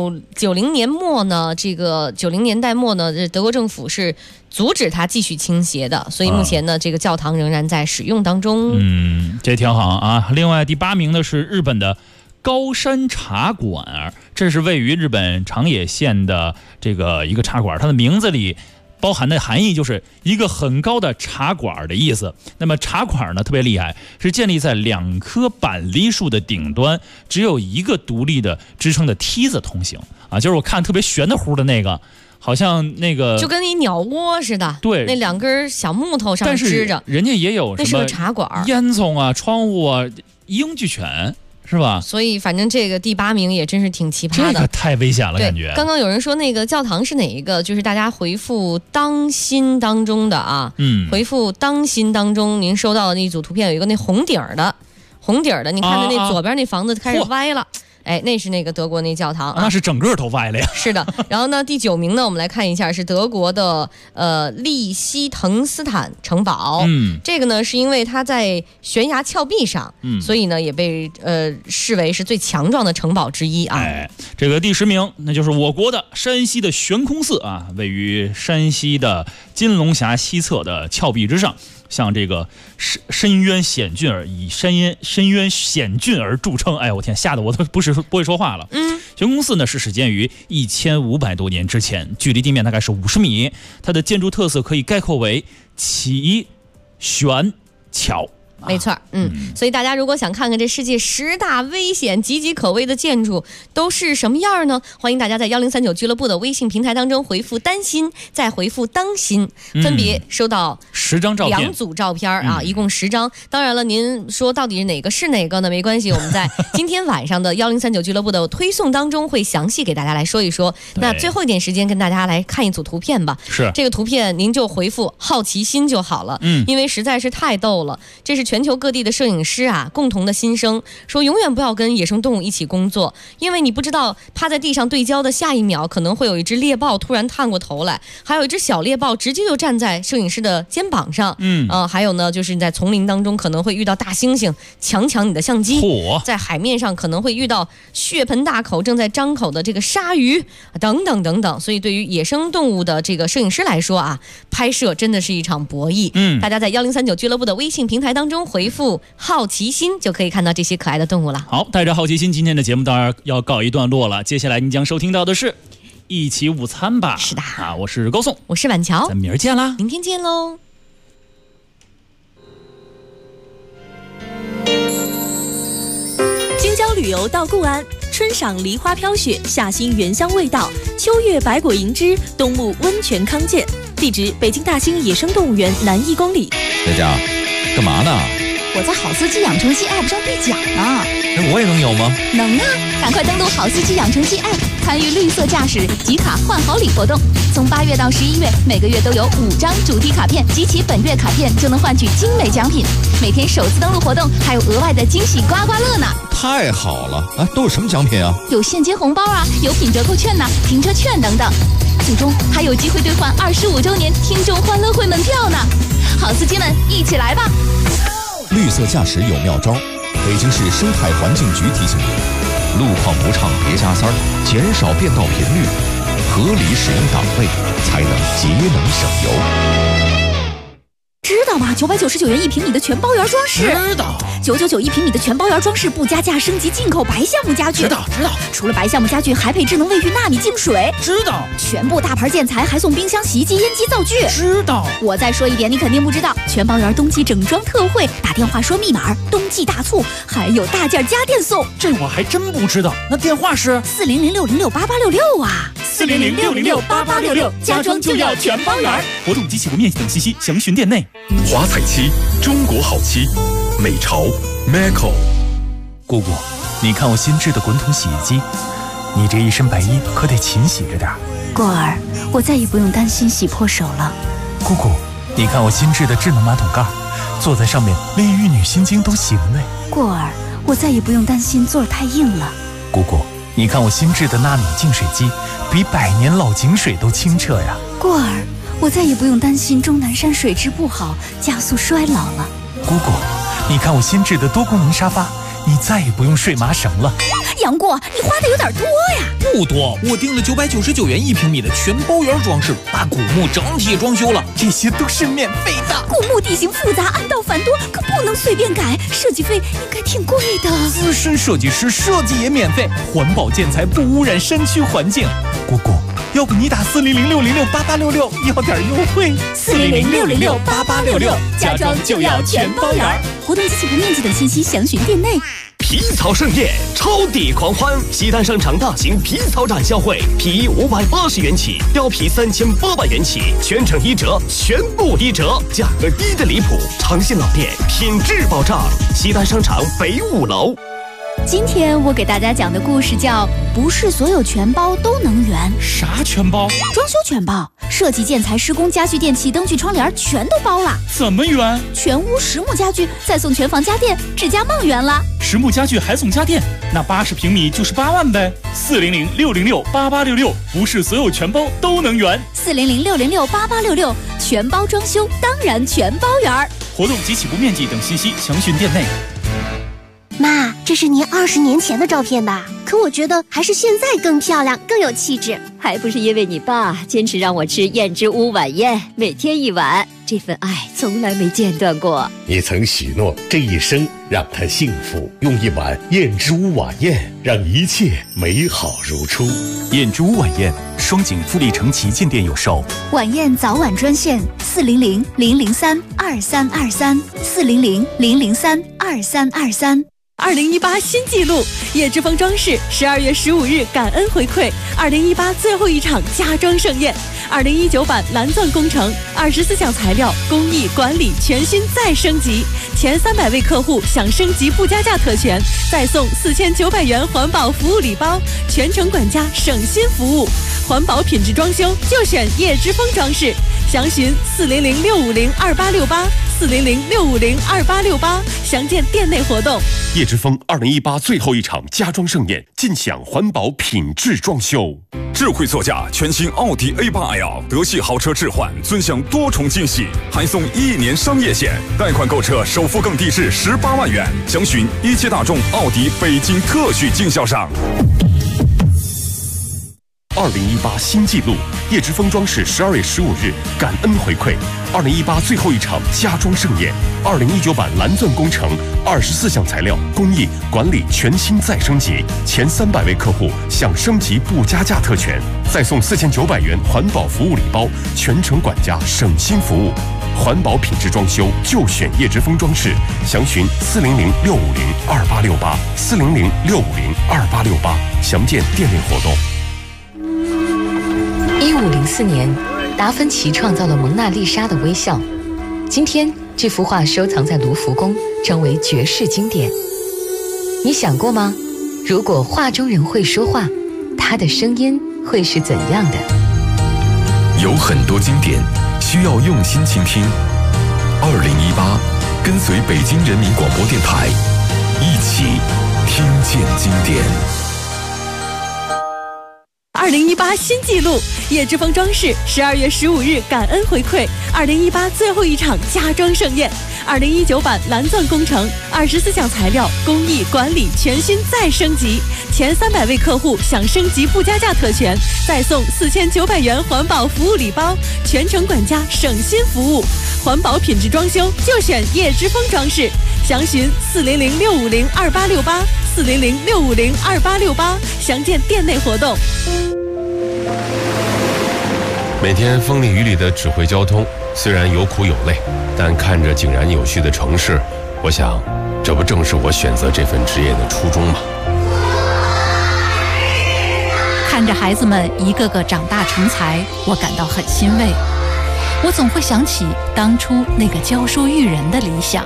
，90年末呢，这个90年代末呢，德国政府是阻止它继续倾斜的，所以目前呢，这个教堂仍然在使用当中。 这挺好啊。另外第8名呢是日本的高山茶馆，这是位于日本长野县的这个一个茶馆，它的名字里包含的含义就是一个很高的茶馆的意思。那么茶馆呢特别厉害，是建立在2棵板栗树的顶端，只有一个独立的支撑的梯子通行啊，就是我看特别悬的乎的那个，好像那个就跟一鸟窝似的， 对， 那2根小木头上面支着。 人家也有什么那是个茶馆， 烟囱啊、窗户啊，一应俱全。是吧？ 所以反正这个第8名也真是挺奇葩的， 这个太危险了，感觉。 刚刚有人说那个教堂是哪一个，就是大家回复当心当中的啊，回复当心当中，您收到的那一组图片有一个那红底儿的，你看的那左边那房子开始歪了。那是那个德国那教堂那是整个都歪了呀。 是的。然后呢，第9名呢，我们来看一下，是德国的利希滕斯坦城堡。这个呢是因为它在悬崖峭壁上，所以呢也被视为是最强壮的城堡之一啊。 这个第10名，那就是我国的山西的悬空寺啊，位于山西的金龙峡西侧的峭壁之上。像这个深渊险峻以深渊险峻而著称。我天，吓得我都不会说话了。悬空寺呢是始建于1500多年之前，距离地面大概是50米。它的建筑特色可以概括为奇、悬、巧。 没错，所以大家如果想看看这世界10大危险岌岌可危的建筑都是什么样呢？欢迎大家在1039俱乐部的微信平台当中回复担心，再回复当心，分别收到 10张照片 ，2组照片啊，一共10张。当然了，您说到底哪个是哪个呢？没关系，我们在今天晚上的1039俱乐部的推送当中会详细给大家来说一说。那最后一点时间跟大家来看一组图片吧。 是这个图片您就回复好奇心就好了，因为实在是太逗了。这是全球各地的摄影师啊共同的心声，说永远不要跟野生动物一起工作，因为你不知道趴在地上对焦的下一秒可能会有一只猎豹突然探过头来，还有一只小猎豹直接就站在摄影师的肩膀上。还有呢，就是你在丛林当中可能会遇到大猩猩抢你的相机，在海面上可能会遇到血盆大口正在张口的这个鲨鱼等等等等。所以对于野生动物的这个摄影师来说啊，拍摄真的是一场博弈。大家在1039俱乐部的微信平台当中回复好奇心就可以看到这些可爱的动物了。 好，带着好奇心，今天的节目当然要告一段落了。接下来你将收听到的是一起午餐吧。 是的啊，我是高颂， 我是婉乔， 咱明儿见啦， 明天见喽。 京郊旅游到固安，春赏梨花飘雪，夏欣原香味道，秋月百果盈枝，冬沐温泉康健。地址：北京大兴野生动物园南1公里。 佳佳，干嘛呢？ 我在好司机养成系 App 上兑奖呢。 那我也能有吗？ 能啊！赶快登录好司机养成系 App， 参与绿色驾驶集卡换好礼活动。从8月到11月，每个月都有5张主题卡片，集齐本月卡片就能换取精美奖品。每天首次登录活动还有额外的惊喜刮刮乐呢！ 太好了啊！都有什么奖品啊？ 有现金红包啊，有品折扣券呐、停车券等等。最终还有机会兑换25周年听众欢乐会门票呢！好司机们，一起来吧！ 绿色驾驶有妙招，北京市生态环境局提醒你：路况不畅别加塞儿，减少变道频率，合理使用档位，才能节能省油。 知道吗？999元1平米的全包圆装饰。 知道。 9991平米的全包圆装饰不加价升级进口白橡木家具。 知道。 除了白橡木家具，还配智能卫浴纳米净水。 知道。 全部大牌建材还送冰箱、洗衣机、烟机、灶具。 知道。 我再说一遍，你肯定不知道，全包圆冬季整装特惠，打电话说密码，冬季大促，还有大件家电送。 这我还真不知道。那电话是 400606866啊 ，400606866，家装就要全包圆。 活动及起步面积等信息详询店内。 华彩漆，中国好漆，美潮 Macco。 姑姑，你看我新制的滚筒洗衣机，你这一身白衣可得勤洗着点。 过儿，我再也不用担心洗破手了。 姑姑，你看我新制的智能马桶盖， 坐在上面连玉女心经都行嘞。 过儿，我再也不用担心座儿太硬了。 姑姑，你看我新制的纳米净水机，比100年老井水都清澈呀。 过儿，我再也不用担心终南山水质不好，加速衰老了。 姑姑，你看我新制的多功能沙发，你再也不用睡麻绳了。 杨过，你花的有点多呀。 不多，我订了999元1平米的全包圆装饰，把古墓整体装修了，这些都是免费的。 古墓地形复杂，暗道繁多，可不能随便改，设计费应该挺贵的。 资深设计师设计也免费，环保建材不污染山区环境。姑姑，要不你打400-606-8866要点优惠。 400-606-8866，家装就要全包圆。 活动及起步面积等信息详询店内。 皮草盛宴，超抵狂欢！西单商场大型皮草展销会，皮衣580元起，貂皮3800元起，全程1折，全部1折，价格低得离谱，长信老店，品质保障。西单商场北5楼。 今天我给大家讲的故事叫“不是所有全包都能圆”。 啥全包？ 装修全包，设计、建材、施工、家具、电器、灯具、窗帘全都包了。 怎么圆？ 全屋实木家具，再送全房家电，指甲梦圆了。 实木家具还送家电，那80平米就是8万呗。400-606-8866，不是所有全包都能圆。 400-606-8866，全包装修当然全包圆。 活动及起步面积等信息详询店内。 妈，这是您20年前的照片吧？可我觉得还是现在更漂亮，更有气质。 还不是因为你爸坚持让我吃燕之屋晚宴，每天1碗，这份爱从来没间断过。 你曾许诺这一生让他幸福，用1碗燕之屋晚宴让一切美好如初。 燕之屋晚宴，双井富力城旗舰店有售。 晚宴早晚专线400-003-2323，400-003-2323。 2018新纪录，叶之峰装饰12月15日感恩回馈2018最后一场家装盛宴，2019版蓝钻工程，24项材料工艺管理全新再升级，前300位客户享升级不加价特权，再送4900元环保服务礼包，全程管家省心服务，环保品质装修就选叶之峰装饰，详询400-650-2868，400-650-2868，详见店内活动。 叶之峰2018最后一场家装盛宴，尽享环保品质装修。智慧座驾全新奥迪 A8L 德系豪车置换，尊享多重惊喜，还送1年商业险，贷款购车首付更低至18万元。详询一汽大众奥迪北京特许经销商。2018新纪录，叶之峰装饰12月15日感恩回馈2018最后一场家装盛宴，2019版蓝钻工程，24项材料工艺管理全新再升级，前300位客户享升级不加价特权，再送4900元环保服务礼包，全程管家省心服务。环保品质装修就选叶之峰装饰，详询400-650-2868，400-650-2868，详见店内活动。 1504年，达芬奇创造了蒙娜丽莎的微笑。今天，这幅画收藏在卢浮宫，成为绝世经典。你想过吗？如果画中人会说话，他的声音会是怎样的？ 有很多经典需要用心倾听。2018，跟随北京人民广播电台，一起听见经典。 2018新纪录，叶之峰装饰12月15日感恩回馈2018最后一场家装盛宴，2019版蓝钻工程，24项材料工艺管理全新再升级，前300位客户享升级不加价特权，再送4900元环保服务礼包，全程管家省心服务，环保品质装修就选叶之峰装饰，详询400-650-2868，400-650-2868，详见店内活动。 每天风里雨里的指挥交通，虽然有苦有累，但看着井然有序的城市，我想，这不正是我选择这份职业的初衷吗？ 看着孩子们一个个长大成才，我感到很欣慰。我总会想起当初那个教书育人的理想。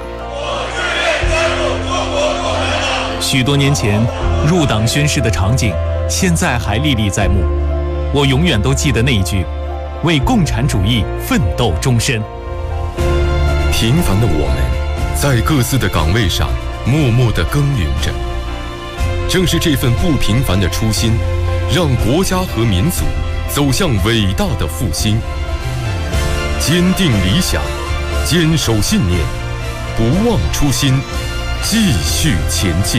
许多年前入党宣誓的场景，现在还历历在目。我永远都记得那一句：为共产主义奋斗终身。 平凡的我们在各自的岗位上默默地耕耘着。正是这份不平凡的初心，让国家和民族走向伟大的复兴。坚定理想，坚守信念，不忘初心，继续前进。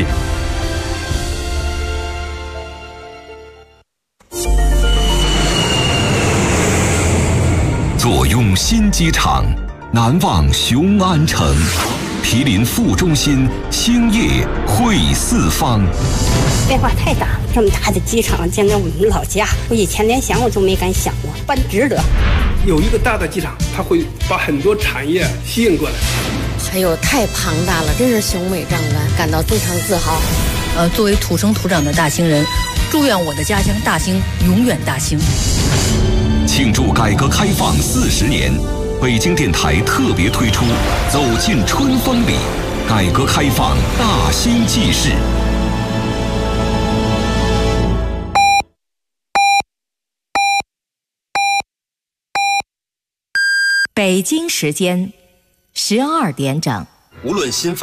坐拥新机场，难忘雄安城。毗邻副中心，兴业汇四方。 变化太大，这么大的机场建在我们老家，我以前连想我都没敢想过，办值得。 有一个大的机场，它会把很多产业吸引过来。 哎呦，太庞大了，真是雄伟壮观，感到非常自豪。 作为土生土长的大兴人，祝愿我的家乡大兴永远大兴。 庆祝改革开放40年。北京电台特别推出《走进春风里》，改革开放大兴纪事。 北京时间12点整。 无论新法